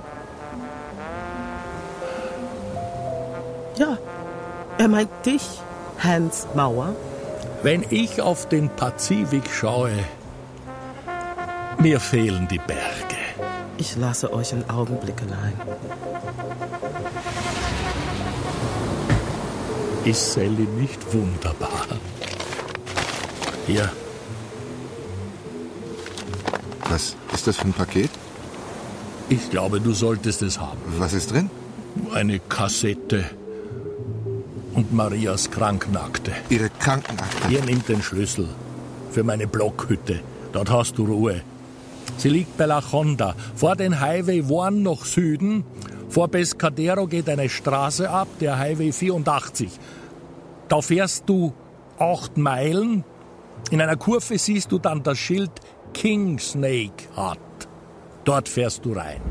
[SPEAKER 11] Ja, er meint dich, Hans Mauer.
[SPEAKER 12] Wenn ich auf den Pazifik schaue, mir fehlen die Berge.
[SPEAKER 11] Ich lasse euch einen Augenblick allein.
[SPEAKER 12] Ist Sally nicht wunderbar? Hier.
[SPEAKER 7] Was ist das für ein Paket?
[SPEAKER 12] Ich glaube, du solltest es haben.
[SPEAKER 7] Was ist drin?
[SPEAKER 12] Eine Kassette. Und Marias Krankenakte.
[SPEAKER 7] Ihre Krankenakte?
[SPEAKER 12] Hier, nimm den Schlüssel. Für meine Blockhütte. Dort hast du Ruhe. Sie liegt bei La Honda. Vor den Highway One nach Süden. Vor Pescadero geht eine Straße ab, der Highway vierundachtzig. Da fährst du acht Meilen. In einer Kurve siehst du dann das Schild King Snake Hut. Dort fährst du rein.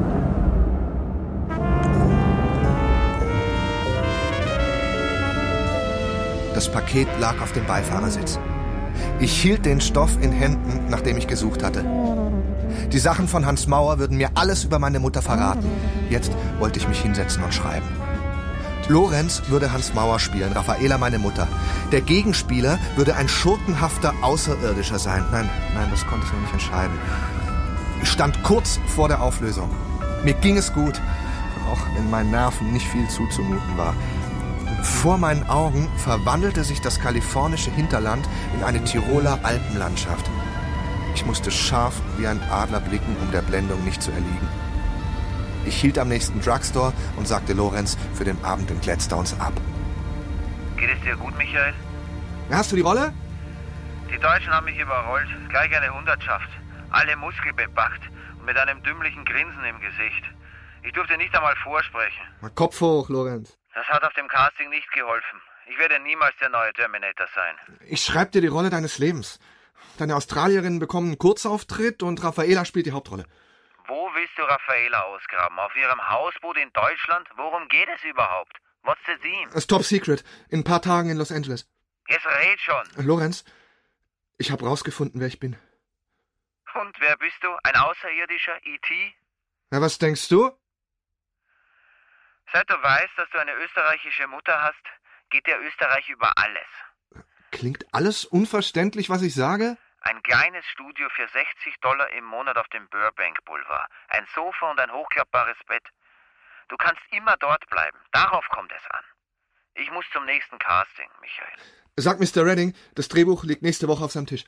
[SPEAKER 7] Das Paket lag auf dem Beifahrersitz. Ich hielt den Stoff in Händen, nachdem ich gesucht hatte. Die Sachen von Hans Mauer würden mir alles über meine Mutter verraten. Jetzt wollte ich mich hinsetzen und schreiben. Lorenz würde Hans Mauer spielen, Raffaela meine Mutter. Der Gegenspieler würde ein schurkenhafter Außerirdischer sein. Nein, nein, das konnte ich noch nicht entscheiden. Ich stand kurz vor der Auflösung. Mir ging es gut, auch wenn meinen Nerven nicht viel zuzumuten war. Vor meinen Augen verwandelte sich das kalifornische Hinterland in eine Tiroler Alpenlandschaft. Ich musste scharf wie ein Adler blicken, um der Blendung nicht zu erliegen. Ich hielt am nächsten Drugstore und sagte Lorenz für den Abend in Gladstones ab.
[SPEAKER 13] Geht es dir gut, Michael?
[SPEAKER 7] Hast du die Rolle?
[SPEAKER 13] Die Deutschen haben mich überrollt. Gleich eine Hundertschaft. Alle muskelbepackt und mit einem dümmlichen Grinsen im Gesicht. Ich durfte nicht einmal vorsprechen.
[SPEAKER 7] Kopf hoch, Lorenz.
[SPEAKER 13] Das hat auf dem Casting nicht geholfen. Ich werde niemals der neue Terminator sein.
[SPEAKER 7] Ich schreibe dir die Rolle deines Lebens. Deine Australierinnen bekommen einen Kurzauftritt und Raffaela spielt die Hauptrolle.
[SPEAKER 13] Wo willst du Raffaela ausgraben? Auf ihrem Hausboot in Deutschland? Worum geht es überhaupt? What's the theme?
[SPEAKER 7] Das ist Top Secret. In ein paar Tagen in Los Angeles.
[SPEAKER 13] Jetzt red schon.
[SPEAKER 7] Lorenz, ich habe rausgefunden, wer ich bin.
[SPEAKER 13] Und wer bist du? Ein Außerirdischer? E T?
[SPEAKER 7] Na, was denkst du?
[SPEAKER 13] Seit du weißt, dass du eine österreichische Mutter hast, geht dir Österreich über alles.
[SPEAKER 7] Klingt alles unverständlich, was ich sage?
[SPEAKER 13] Ein kleines Studio für sechzig Dollar im Monat auf dem Burbank Boulevard. Ein Sofa und ein hochklappbares Bett. Du kannst immer dort bleiben. Darauf kommt es an. Ich muss zum nächsten Casting, Michael.
[SPEAKER 7] Sag Mister Redding, das Drehbuch liegt nächste Woche auf seinem Tisch.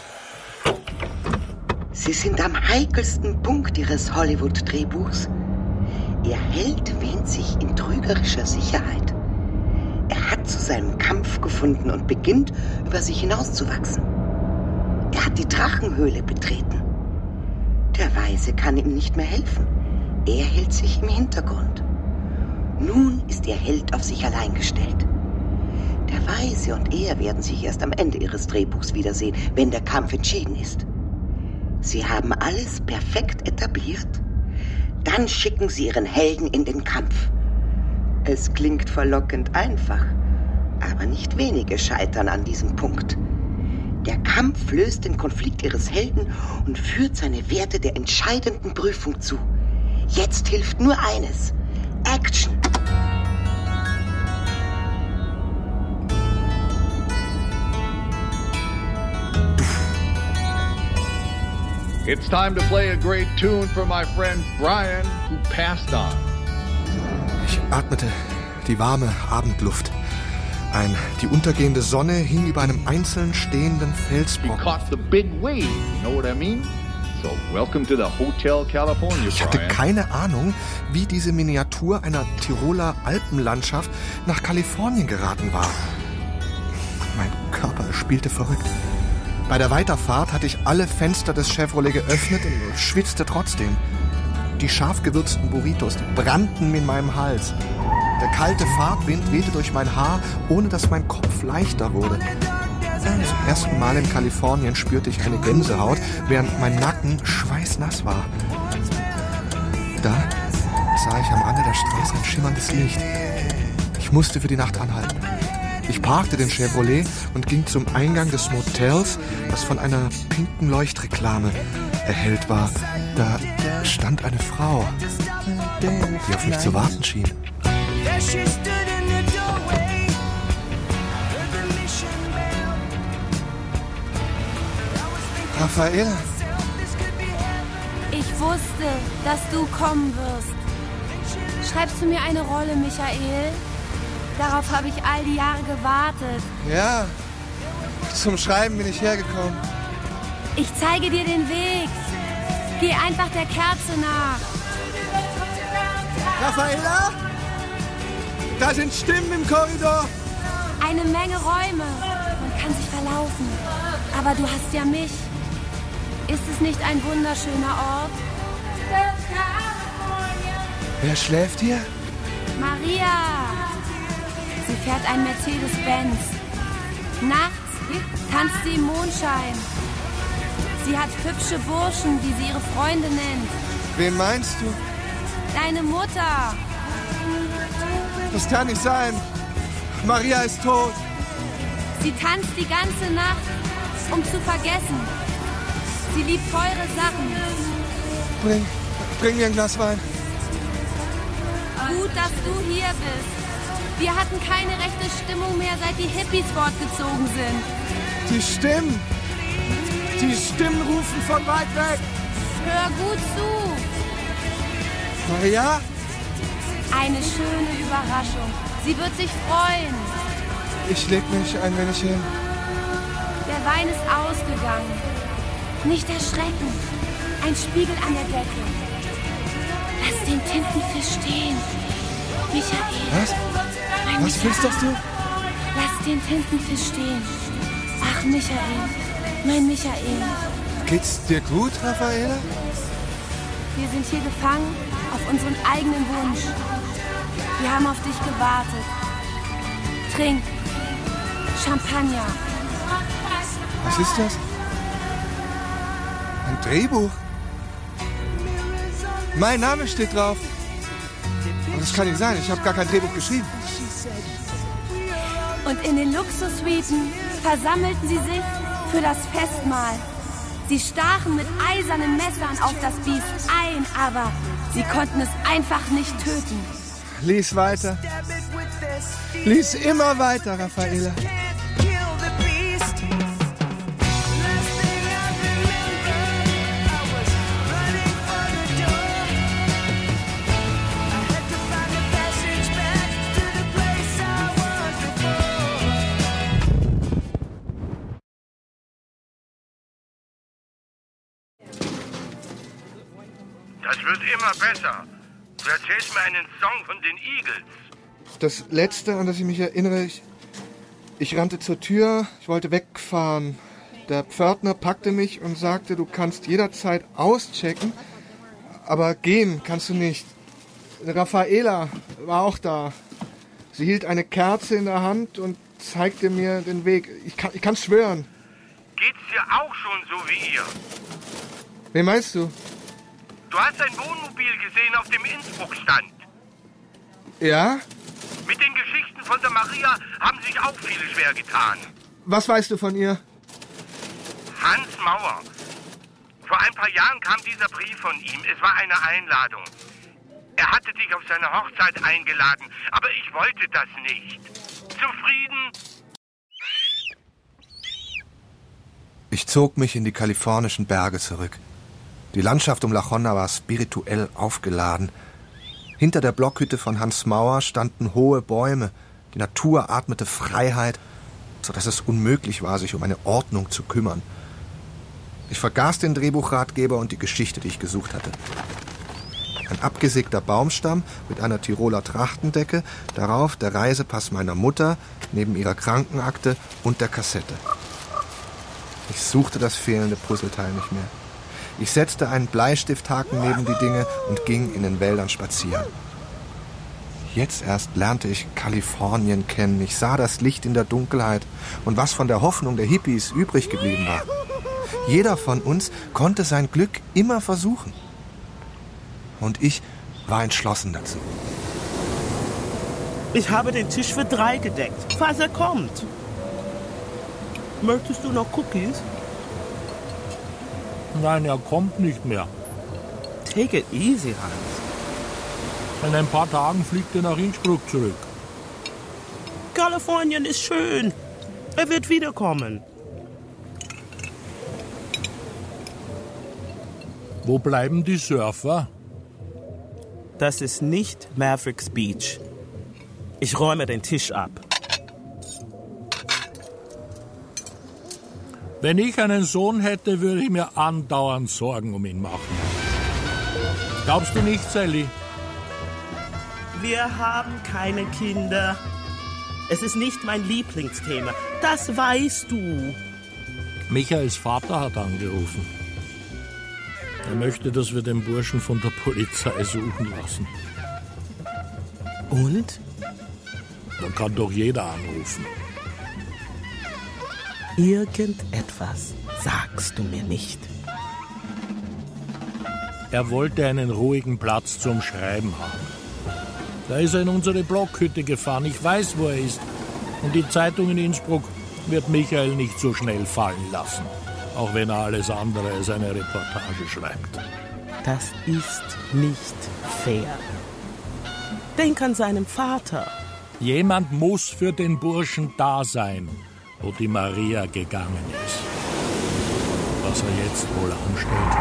[SPEAKER 9] Sie sind am heikelsten Punkt Ihres Hollywood-Drehbuchs. Ihr Held wähnt sich in trügerischer Sicherheit. Er hat zu seinem Kampf gefunden und beginnt, über sich hinauszuwachsen. Er hat die Drachenhöhle betreten. Der Weise kann ihm nicht mehr helfen. Er hält sich im Hintergrund. Nun ist Ihr Held auf sich allein gestellt. Der Weise und er werden sich erst am Ende ihres Drehbuchs wiedersehen, wenn der Kampf entschieden ist. Sie haben alles perfekt etabliert. Dann schicken Sie Ihren Helden in den Kampf. Es klingt verlockend einfach, aber nicht wenige scheitern an diesem Punkt. Der Kampf löst den Konflikt Ihres Helden und führt seine Werte der entscheidenden Prüfung zu. Jetzt hilft nur eines: Action!
[SPEAKER 5] It's time to play a great tune for my friend Brian, who passed on.
[SPEAKER 7] Ich atmete die warme Abendluft ein. Die untergehende Sonne hing über einem einzeln stehenden Felsbrocken.
[SPEAKER 5] He caught the big wave, you know what I mean? So welcome to the Hotel California,
[SPEAKER 7] Ich hatte
[SPEAKER 5] Brian.
[SPEAKER 7] keine Ahnung, wie diese Miniatur einer Tiroler Alpenlandschaft nach Kalifornien geraten war. Mein Körper spielte verrückt. Bei der Weiterfahrt hatte ich alle Fenster des Chevrolet geöffnet und schwitzte trotzdem. Die scharf gewürzten Burritos, die brannten mir in meinem Hals. Der kalte Fahrtwind wehte durch mein Haar, ohne dass mein Kopf leichter wurde. Zum ersten Mal in Kalifornien spürte ich eine Gänsehaut, während mein Nacken schweißnass war. Da sah ich am Rande der Straße ein schimmerndes Licht. Ich musste für die Nacht anhalten. Ich parkte den Chevrolet und ging zum Eingang des Motels, das von einer pinken Leuchtreklame erhellt war. Da stand eine Frau, die auf mich zu warten schien. Raffaela?
[SPEAKER 14] Ich wusste, dass du kommen wirst. Schreibst du mir eine Rolle, Michael? Darauf habe ich all die Jahre gewartet.
[SPEAKER 7] Ja, zum Schreiben bin ich hergekommen.
[SPEAKER 14] Ich zeige dir den Weg. Geh einfach der Kerze nach.
[SPEAKER 7] Raffaela? Da sind Stimmen im Korridor.
[SPEAKER 14] Eine Menge Räume. Man kann sich verlaufen. Aber du hast ja mich. Ist es nicht ein wunderschöner Ort?
[SPEAKER 7] Wer schläft hier?
[SPEAKER 14] Maria. Sie fährt ein Mercedes-Benz. Nachts tanzt sie im Mondschein. Sie hat hübsche Burschen, die sie ihre Freunde nennt.
[SPEAKER 7] Wen meinst du?
[SPEAKER 14] Deine Mutter.
[SPEAKER 7] Das kann nicht sein. Maria ist tot.
[SPEAKER 14] Sie tanzt die ganze Nacht, um zu vergessen. Sie liebt teure Sachen.
[SPEAKER 7] Bring, bring mir ein Glas Wein.
[SPEAKER 14] Gut, dass du hier bist. Wir hatten keine rechte Stimmung mehr, seit die Hippies fortgezogen sind.
[SPEAKER 7] Die Stimmen! Die Stimmen rufen von weit weg!
[SPEAKER 14] Hör gut zu!
[SPEAKER 7] Maria?
[SPEAKER 14] Eine schöne Überraschung. Sie wird sich freuen.
[SPEAKER 7] Ich leg mich ein wenig hin.
[SPEAKER 14] Der Wein ist ausgegangen. Nicht erschrecken. Ein Spiegel an der Decke. Lass den Tintenfisch stehen. Michael.
[SPEAKER 7] Was?
[SPEAKER 14] Mein
[SPEAKER 7] Was flüsterst du?
[SPEAKER 14] Lass den Tintenfisch stehen. Ach, Michael. Mein Michael.
[SPEAKER 7] Geht's dir gut, Raffaela?
[SPEAKER 14] Wir sind hier gefangen auf unseren eigenen Wunsch. Wir haben auf dich gewartet. Trink. Champagner.
[SPEAKER 7] Was ist das? Ein Drehbuch? Mein Name steht drauf. Aber das kann nicht sein. Ich habe gar kein Drehbuch geschrieben.
[SPEAKER 14] Und in den Luxussuiten versammelten sie sich für das Festmahl. Sie stachen mit eisernen Messern auf das Biest ein, aber sie konnten es einfach nicht töten.
[SPEAKER 7] Lies weiter. Lies immer weiter, Raffaela.
[SPEAKER 15] Das wird immer besser. Du erzählst mir einen Song von den Eagles.
[SPEAKER 7] Das Letzte, an das ich mich erinnere, ich, ich rannte zur Tür, ich wollte wegfahren. Der Pförtner packte mich und sagte, du kannst jederzeit auschecken, aber gehen kannst du nicht. Raffaela war auch da. Sie hielt eine Kerze in der Hand und zeigte mir den Weg. Ich kann, ich kann's schwören.
[SPEAKER 15] Geht's dir auch schon so wie ihr?
[SPEAKER 7] Wen meinst du?
[SPEAKER 15] Du hast ein Wohnmobil gesehen auf dem Innsbruck-Stand.
[SPEAKER 7] Ja?
[SPEAKER 15] Mit den Geschichten von der Maria haben sich auch viele schwer getan.
[SPEAKER 7] Was weißt du von ihr?
[SPEAKER 15] Hans Mauer. Vor ein paar Jahren kam dieser Brief von ihm. Es war eine Einladung. Er hatte dich auf seine Hochzeit eingeladen, aber ich wollte das nicht. Zufrieden?
[SPEAKER 7] Ich zog mich in die kalifornischen Berge zurück. Die Landschaft um La Jolla war spirituell aufgeladen. Hinter der Blockhütte von Hans Mauer standen hohe Bäume. Die Natur atmete Freiheit, sodass es unmöglich war, sich um eine Ordnung zu kümmern. Ich vergaß den Drehbuchratgeber und die Geschichte, die ich gesucht hatte. Ein abgesägter Baumstamm mit einer Tiroler Trachtendecke, darauf der Reisepass meiner Mutter, neben ihrer Krankenakte und der Kassette. Ich suchte das fehlende Puzzleteil nicht mehr. Ich setzte einen Bleistifthaken neben die Dinge und ging in den Wäldern spazieren. Jetzt erst lernte ich Kalifornien kennen. Ich sah das Licht in der Dunkelheit und was von der Hoffnung der Hippies übrig geblieben war. Jeder von uns konnte sein Glück immer versuchen. Und ich war entschlossen dazu.
[SPEAKER 11] Ich habe den Tisch für drei gedeckt, falls er kommt. Möchtest du noch Cookies?
[SPEAKER 12] Nein, er kommt nicht mehr.
[SPEAKER 11] Take it easy, Hans.
[SPEAKER 12] In ein paar Tagen fliegt er nach Innsbruck zurück.
[SPEAKER 11] Kalifornien ist schön. Er wird wiederkommen.
[SPEAKER 12] Wo bleiben die Surfer?
[SPEAKER 11] Das ist nicht Mavericks Beach. Ich räume den Tisch ab.
[SPEAKER 12] Wenn ich einen Sohn hätte, würde ich mir andauernd Sorgen um ihn machen. Glaubst du nicht, Sally?
[SPEAKER 11] Wir haben keine Kinder. Es ist nicht mein Lieblingsthema. Das weißt du.
[SPEAKER 12] Michaels Vater hat angerufen. Er möchte, dass wir den Burschen von der Polizei suchen lassen.
[SPEAKER 11] Und?
[SPEAKER 12] Dann kann doch jeder anrufen.
[SPEAKER 11] Irgendetwas sagst du mir nicht.
[SPEAKER 12] Er wollte einen ruhigen Platz zum Schreiben haben. Da ist er in unsere Blockhütte gefahren. Ich weiß, wo er ist. Und die Zeitung in Innsbruck wird Michael nicht so schnell fallen lassen. Auch wenn er alles andere als eine Reportage schreibt.
[SPEAKER 11] Das ist nicht fair. Denk an seinen Vater.
[SPEAKER 12] Jemand muss für den Burschen da sein, wo die Maria gegangen ist. Was er jetzt wohl anstellt.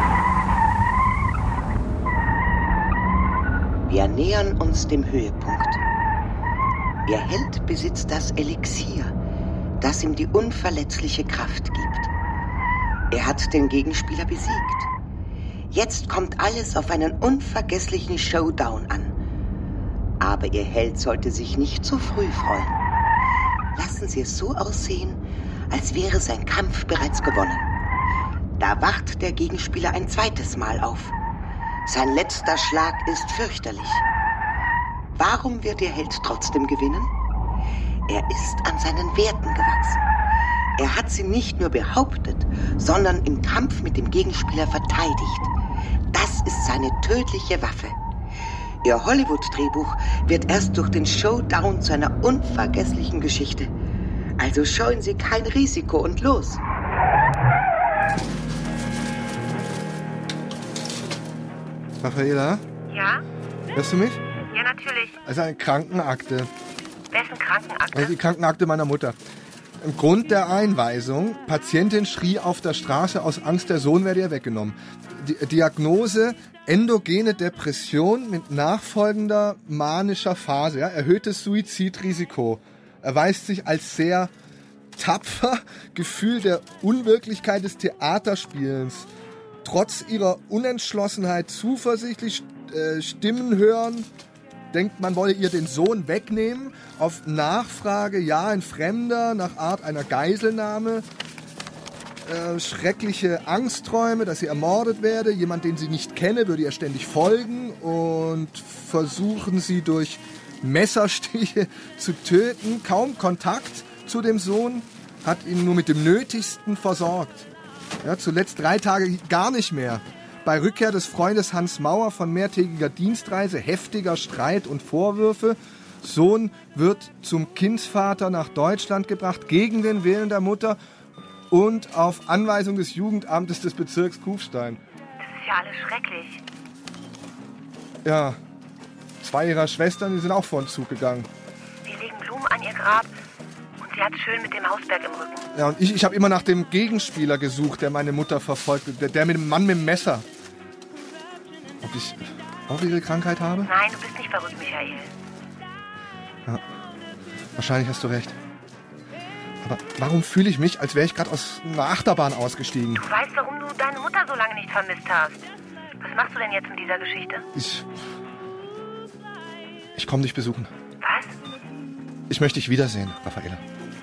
[SPEAKER 9] Wir nähern uns dem Höhepunkt. Ihr Held besitzt das Elixier, das ihm die unverletzliche Kraft gibt. Er hat den Gegenspieler besiegt. Jetzt kommt alles auf einen unvergesslichen Showdown an. Aber Ihr Held sollte sich nicht zu früh freuen. Lassen Sie es so aussehen, als wäre sein Kampf bereits gewonnen. Da wacht der Gegenspieler ein zweites Mal auf. Sein letzter Schlag ist fürchterlich. Warum wird Ihr Held trotzdem gewinnen? Er ist an seinen Werten gewachsen. Er hat sie nicht nur behauptet, sondern im Kampf mit dem Gegenspieler verteidigt. Das ist seine tödliche Waffe. Ihr Hollywood-Drehbuch wird erst durch den Showdown zu einer unvergesslichen Geschichte. Also scheuen Sie kein Risiko und los.
[SPEAKER 7] Raffaela?
[SPEAKER 16] Ja?
[SPEAKER 7] Hörst du mich?
[SPEAKER 16] Ja, natürlich.
[SPEAKER 7] Also eine Krankenakte.
[SPEAKER 16] Wessen Krankenakte?
[SPEAKER 7] Also die Krankenakte meiner Mutter. Im Grund der Einweisung, Patientin schrie auf der Straße aus Angst, der Sohn werde ihr weggenommen. Die Diagnose, endogene Depression mit nachfolgender manischer Phase, ja, erhöhtes Suizidrisiko. Erweist sich als sehr tapfer, Gefühl der Unwirklichkeit des Theaterspielens. Trotz ihrer Unentschlossenheit zuversichtlich äh, Stimmen hören, denkt, man wolle ihr den Sohn wegnehmen. Auf Nachfrage, ja, ein Fremder, nach Art einer Geiselnahme. Äh, schreckliche Angstträume, dass sie ermordet werde. Jemand, den sie nicht kenne, würde ihr ständig folgen und versuchen sie durch Messerstiche zu töten. Kaum Kontakt zu dem Sohn, hat ihn nur mit dem Nötigsten versorgt. Ja, zuletzt drei Tage gar nicht mehr. Bei Rückkehr des Freundes Hans Mauer von mehrtägiger Dienstreise, heftiger Streit und Vorwürfe. Sohn wird zum Kindsvater nach Deutschland gebracht, gegen den Willen der Mutter und auf Anweisung des Jugendamtes des Bezirks Kufstein.
[SPEAKER 16] Das ist ja alles schrecklich.
[SPEAKER 7] Ja, zwei ihrer Schwestern, die sind auch vor den Zug gegangen.
[SPEAKER 16] Wir legen Blumen an ihr Grab und sie hat schön mit dem Hausberg im Rücken.
[SPEAKER 7] Ja, und ich, ich habe immer nach dem Gegenspieler gesucht, der meine Mutter verfolgt, der, der mit dem Mann mit dem Messer. Ob ich auch ihre Krankheit habe?
[SPEAKER 16] Nein, du bist nicht verrückt, Michael.
[SPEAKER 7] Ja, wahrscheinlich hast du recht. Aber warum fühle ich mich, als wäre ich gerade aus einer Achterbahn ausgestiegen?
[SPEAKER 16] Du weißt, warum du deine Mutter so lange nicht vermisst hast. Was machst du denn jetzt mit dieser Geschichte?
[SPEAKER 7] Ich... Ich komme dich besuchen.
[SPEAKER 16] Was?
[SPEAKER 7] Ich möchte dich wiedersehen, Raffaela.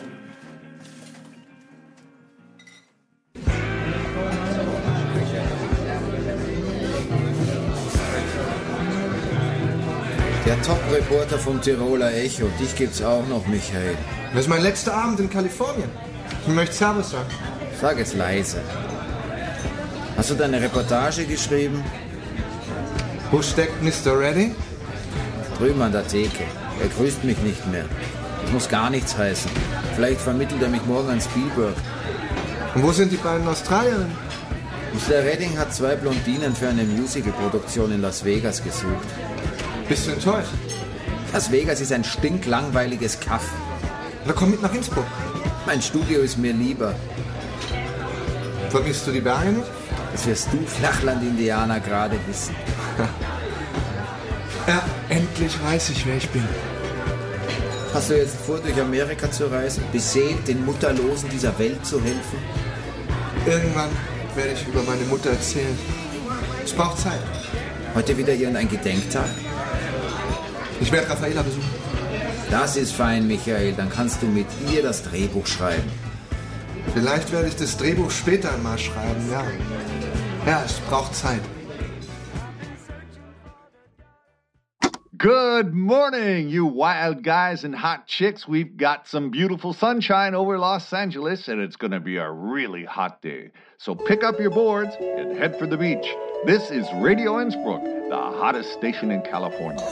[SPEAKER 8] Der Top-Reporter vom Tiroler Echo. Dich gibt's auch noch, Michael.
[SPEAKER 7] Das ist mein letzter Abend in Kalifornien. Ich möchte Servus sagen.
[SPEAKER 8] Sag es leise. Hast du deine Reportage geschrieben?
[SPEAKER 7] Wo steckt Mister Reddy?
[SPEAKER 8] Drüben an der Theke. Er grüßt mich nicht mehr. Das muss gar nichts heißen. Vielleicht vermittelt er mich morgen an Spielberg.
[SPEAKER 7] Und wo sind die beiden Australierinnen?
[SPEAKER 8] Mister Redding hat zwei Blondinen für eine Musical-Produktion in Las Vegas gesucht.
[SPEAKER 7] Bist du enttäuscht?
[SPEAKER 8] Las Vegas ist ein stinklangweiliges Kaff.
[SPEAKER 7] Na komm mit nach Innsbruck.
[SPEAKER 8] Mein Studio ist mir lieber.
[SPEAKER 7] Vermisst du die Berge nicht?
[SPEAKER 8] Das wirst du Flachland-Indianer gerade wissen.
[SPEAKER 7] Ja, endlich weiß ich, wer ich bin.
[SPEAKER 8] Hast du jetzt vor, durch Amerika zu reisen, beseelt den Mutterlosen dieser Welt zu helfen?
[SPEAKER 7] Irgendwann werde ich über meine Mutter erzählen. Es braucht Zeit.
[SPEAKER 8] Heute wieder irgendein Gedenktag?
[SPEAKER 7] Ich werde Raffaela besuchen.
[SPEAKER 8] Das ist fein, Michael. Dann kannst du mit ihr das Drehbuch schreiben.
[SPEAKER 7] Vielleicht werde ich das Drehbuch später mal schreiben, ja. Ja, es braucht Zeit.
[SPEAKER 5] Good morning, you wild guys and hot chicks. We've got some beautiful sunshine over Los Angeles, and it's going to be a really hot day. So pick up your boards and head for the beach. This is Radio Innsbruck, the hottest station in California.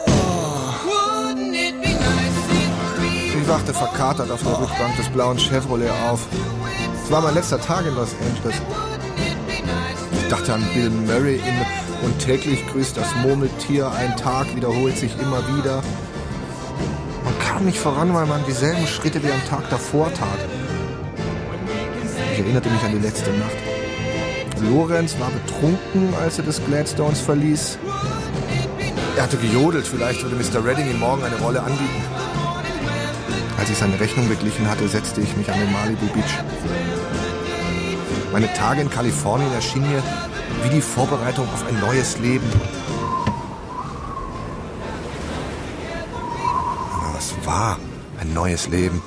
[SPEAKER 7] Ich wachte verkatert auf der Rückbank des blauen Chevrolet auf. Es war mein letzter Tag in Los Angeles. Ich dachte an Bill Murray in Und täglich grüßt das Murmeltier, ein Tag wiederholt sich immer wieder. Und kam nicht voran, weil man dieselben Schritte wie am Tag davor tat. Ich erinnerte mich an die letzte Nacht. Lorenz war betrunken, als er des Gladstones verließ. Er hatte gejodelt, vielleicht würde Mister Redding ihm morgen eine Rolle anbieten. Als ich seine Rechnung beglichen hatte, setzte ich mich an den Malibu Beach. Meine Tage in Kalifornien erschienen mir wie die Vorbereitung auf ein neues Leben. Aber es war ein neues Leben.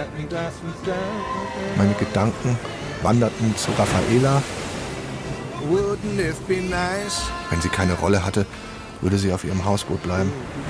[SPEAKER 7] Meine Gedanken wanderten zu Raffaela. Wenn sie keine Rolle hatte, würde sie auf ihrem Hausboot bleiben.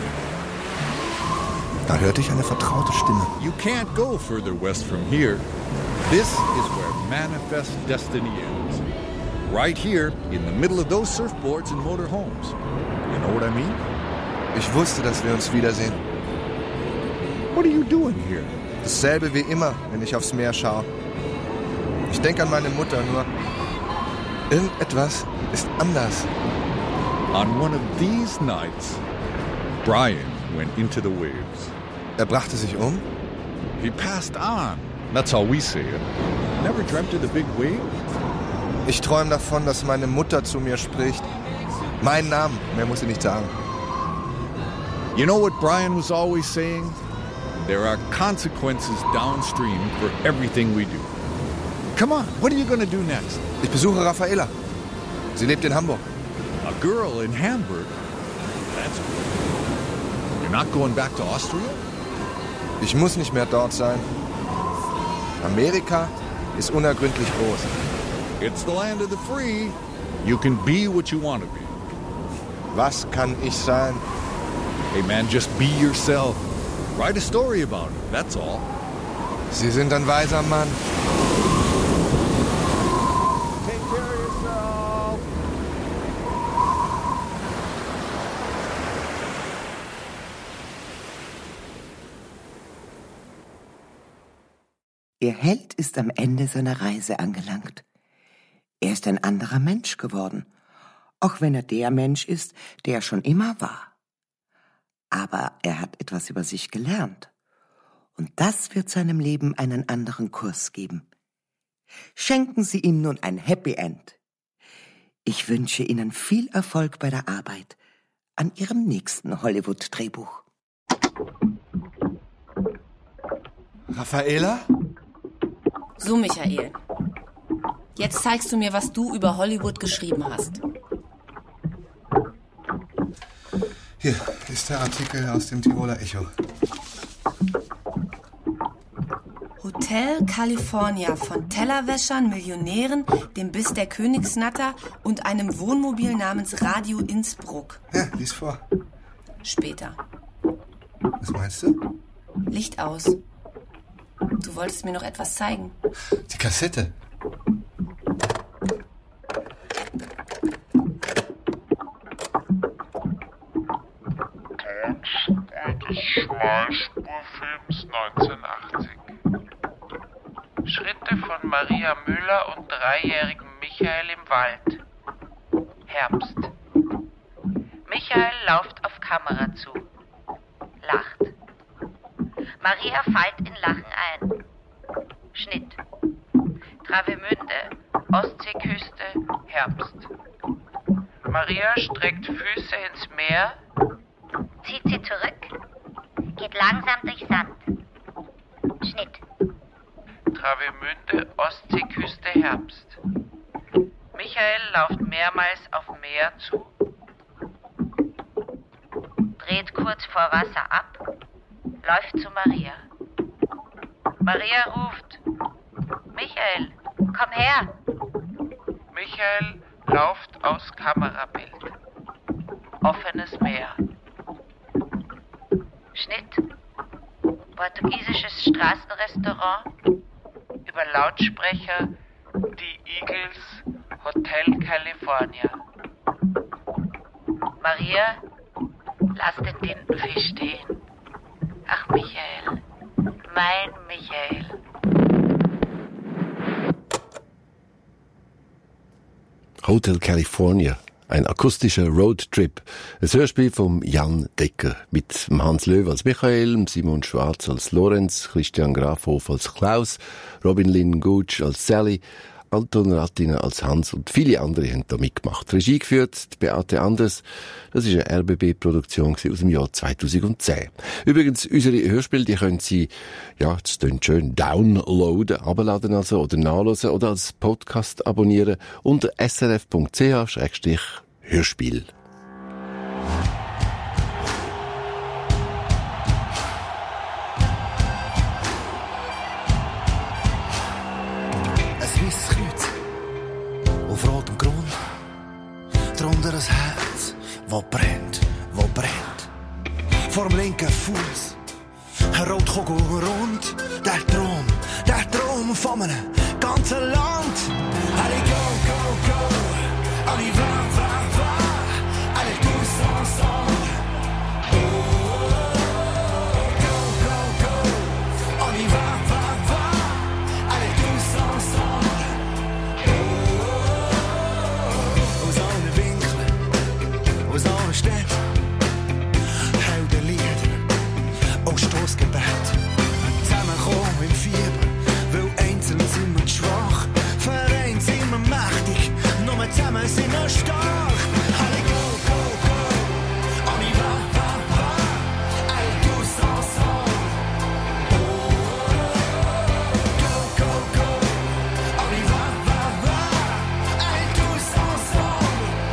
[SPEAKER 7] Da hörte ich eine vertraute Stimme.
[SPEAKER 17] You can't go further west from here. This is where manifest destiny ends. Right here, in the middle of those surfboards and motorhomes. You know what I mean?
[SPEAKER 7] Ich wusste, dass wir uns wiedersehen.
[SPEAKER 17] What are you doing here?
[SPEAKER 7] Dasselbe wie immer, wenn ich aufs Meer schaue. Ich denke an meine Mutter, nur irgendetwas ist anders.
[SPEAKER 17] On one of these nights, Brian went into the waves.
[SPEAKER 7] Er brachte sich um?
[SPEAKER 17] He passed on. That's how we say it. Never dreamt of the big wave?
[SPEAKER 7] Ich träume davon, dass meine Mutter zu mir spricht. Meinen Namen, mehr muss sie nicht sagen.
[SPEAKER 17] You know what Brian was always saying? There are consequences downstream for everything we do. Come on, what are you going to do next?
[SPEAKER 7] Ich besuche Raffaela. Sie lebt in Hamburg.
[SPEAKER 17] A girl in Hamburg? That's good. You're not going back to Austria?
[SPEAKER 7] Ich muss nicht mehr dort sein. Amerika ist unergründlich groß.
[SPEAKER 17] It's the land of the free. You can be what you want to be.
[SPEAKER 7] Was kann ich sein?
[SPEAKER 17] Hey man, just be yourself. Write a story about it, that's all.
[SPEAKER 7] Sie sind ein weiser Mann.
[SPEAKER 17] Take care of yourself.
[SPEAKER 9] Ihr Held ist am Ende seiner Reise angelangt. Er ist ein anderer Mensch geworden, auch wenn er der Mensch ist, der er schon immer war. Aber er hat etwas über sich gelernt. Und das wird seinem Leben einen anderen Kurs geben. Schenken Sie ihm nun ein Happy End. Ich wünsche Ihnen viel Erfolg bei der Arbeit an Ihrem nächsten Hollywood-Drehbuch.
[SPEAKER 7] Raffaela?
[SPEAKER 18] So, Michael. Jetzt zeigst du mir, was du über Hollywood geschrieben hast.
[SPEAKER 7] Hier ist der Artikel aus dem Tiroler Echo.
[SPEAKER 18] Hotel California von Tellerwäschern, Millionären, dem Biss der Königsnatter und einem Wohnmobil namens Radio Innsbruck.
[SPEAKER 7] Ja, lies vor.
[SPEAKER 18] Später.
[SPEAKER 7] Was meinst du?
[SPEAKER 18] Licht aus. Du wolltest mir noch etwas zeigen.
[SPEAKER 7] Die Kassette.
[SPEAKER 19] Tonspur des Schmalspurfilms neunzehnhundertachtzig. Schritte von Maria Müller und dreijährigen Michael im Wald. Herbst.
[SPEAKER 16] Michael lauft auf Kamera zu. Lacht. Maria fällt in Lachen ein. Schnitt. Travemünde, Ostseeküste, Herbst.
[SPEAKER 19] Maria streckt Füße ins Meer.
[SPEAKER 16] Zieht sie zurück. Geht langsam durch Sand. Schnitt.
[SPEAKER 19] Travemünde, Ostseeküste, Herbst. Michael läuft mehrmals auf Meer zu.
[SPEAKER 16] Dreht kurz vor Wasser ab. Läuft zu Maria. Maria ruft. Michael, komm her.
[SPEAKER 19] Michael läuft aus Kamerabild. Offenes Meer.
[SPEAKER 16] Schnitt. Portugiesisches Straßenrestaurant.
[SPEAKER 19] Über Lautsprecher die Eagles, Hotel California.
[SPEAKER 16] Maria, lass den Tintenfisch stehen. Ach, Michael. Mein Michael.
[SPEAKER 4] Hotel California. Ein akustischer Roadtrip. Ein Hörspiel von Jan Decker mit Hans Löw als Michael, Simon Schwarz als Lorenz, Christian Grafhof als Klaus, Robin Lynn Gutsch als Sally, Anton Rattiner als Hans und viele andere haben da mitgemacht. Regie geführt Beate Anders. Das ist eine R B B-Produktion aus dem Jahr zweitausendzehn. Übrigens, unsere Hörspiele, die können Sie, ja, das klingt schön, downloaden, abladen also oder nachlesen oder als Podcast abonnieren unter s r f punkt c h slash hörspiel.
[SPEAKER 20] Auf rotem Grund, drunter ein Herz, wo brennt, wo brennt. Vorm linken Fuß, ein Rotkugel rund, der Traum, der Traum von einem ganzen Land. Allez, go, go, go, allez, va, va, va, allez, tous ensemble. Oh, go, go, go, on y va, va, va, allez, tous ensemble. Aus allen Städten, Heldenlieder, auch Stossgebet. Zusammenkommen im Fieber, weil einzeln sind wir schwach. Vereint sind wir mächtig, nur zusammen sind wir stark. Alle go, go, go, on y va, va, va, allez tous ensemble. Oh, go, go, go, on y va, va, va, allez tous ensemble.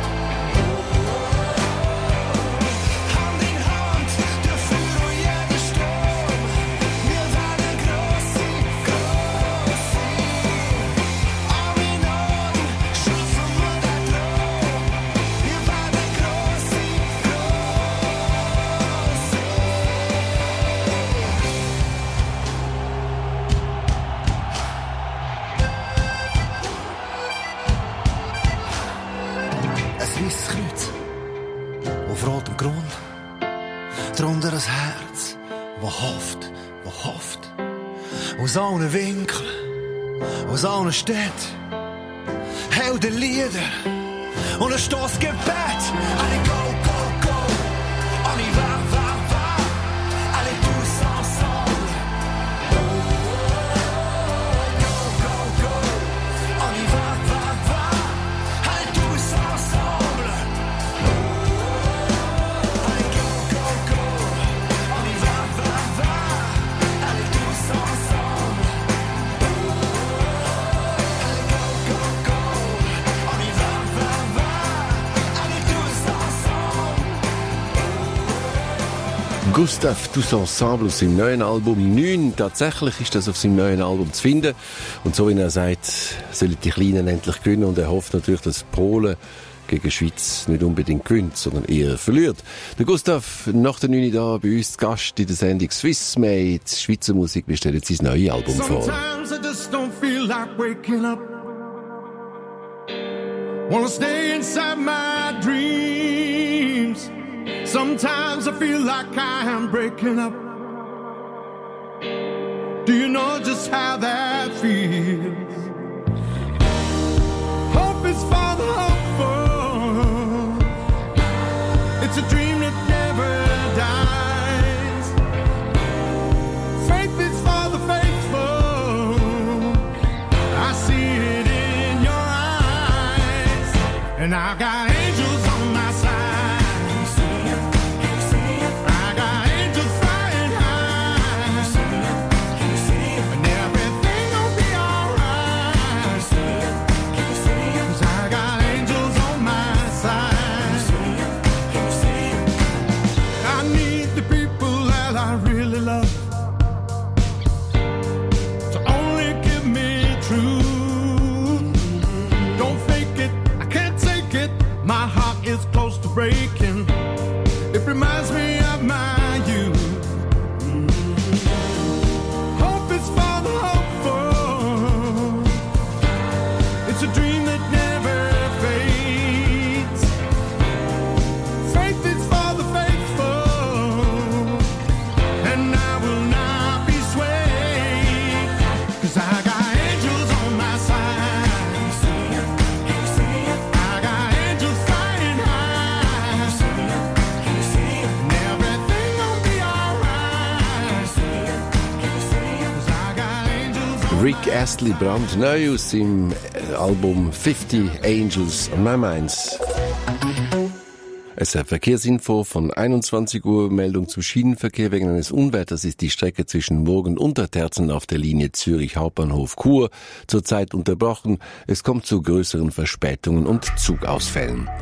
[SPEAKER 20] Drunter ein Herz, wo hofft, wo hofft. Aus allen Winkeln, aus allen Städten. Heldenlieder und ein Stossgebet. Alle go, go, go, on y va, va, va. Allez tous ensemble. Oh, go, go, go, on y va, va, va. Allez tous ensemble.
[SPEAKER 4] Gustave Tous Ensemble aus seinem neuen Album neun. Tatsächlich ist das auf seinem neuen Album zu finden. Und so wie er sagt, sollen die Kleinen endlich gewinnen. Und er hofft natürlich, dass Polen gegen Schweiz nicht unbedingt gewinnt, sondern eher verliert. Der Gustave, nach der neun da bei uns zu Gast in der Sendung Swiss Made Schweizer Musik. Wir stellen sein neues Album vor.
[SPEAKER 21] Sometimes I just don't feel like waking up. Wanna stay inside my dreams. Sometimes I feel like I am breaking up. Do you know just how that feels? Hope is for the hopeful. It's a dream that never dies. Faith is for the faithful. I see it in your eyes. And I got angels on my side. Breaking, it reminds me of my youth. Hope is for the hopeful. It's a dream that never fades. Faith is for the faithful, and I will not be swayed, 'cause I got angels on my side. I got angels flying
[SPEAKER 4] Rick Astley, brandneu aus seinem Album fifty Angels on My Minds. Es ist Verkehrsinfo von einundzwanzig Uhr, Meldung zum Schienenverkehr. Wegen eines Unwetters ist die Strecke zwischen Murgen und Unterterzen auf der Linie Zürich Hauptbahnhof Chur zurzeit unterbrochen. Es kommt zu größeren Verspätungen und Zugausfällen.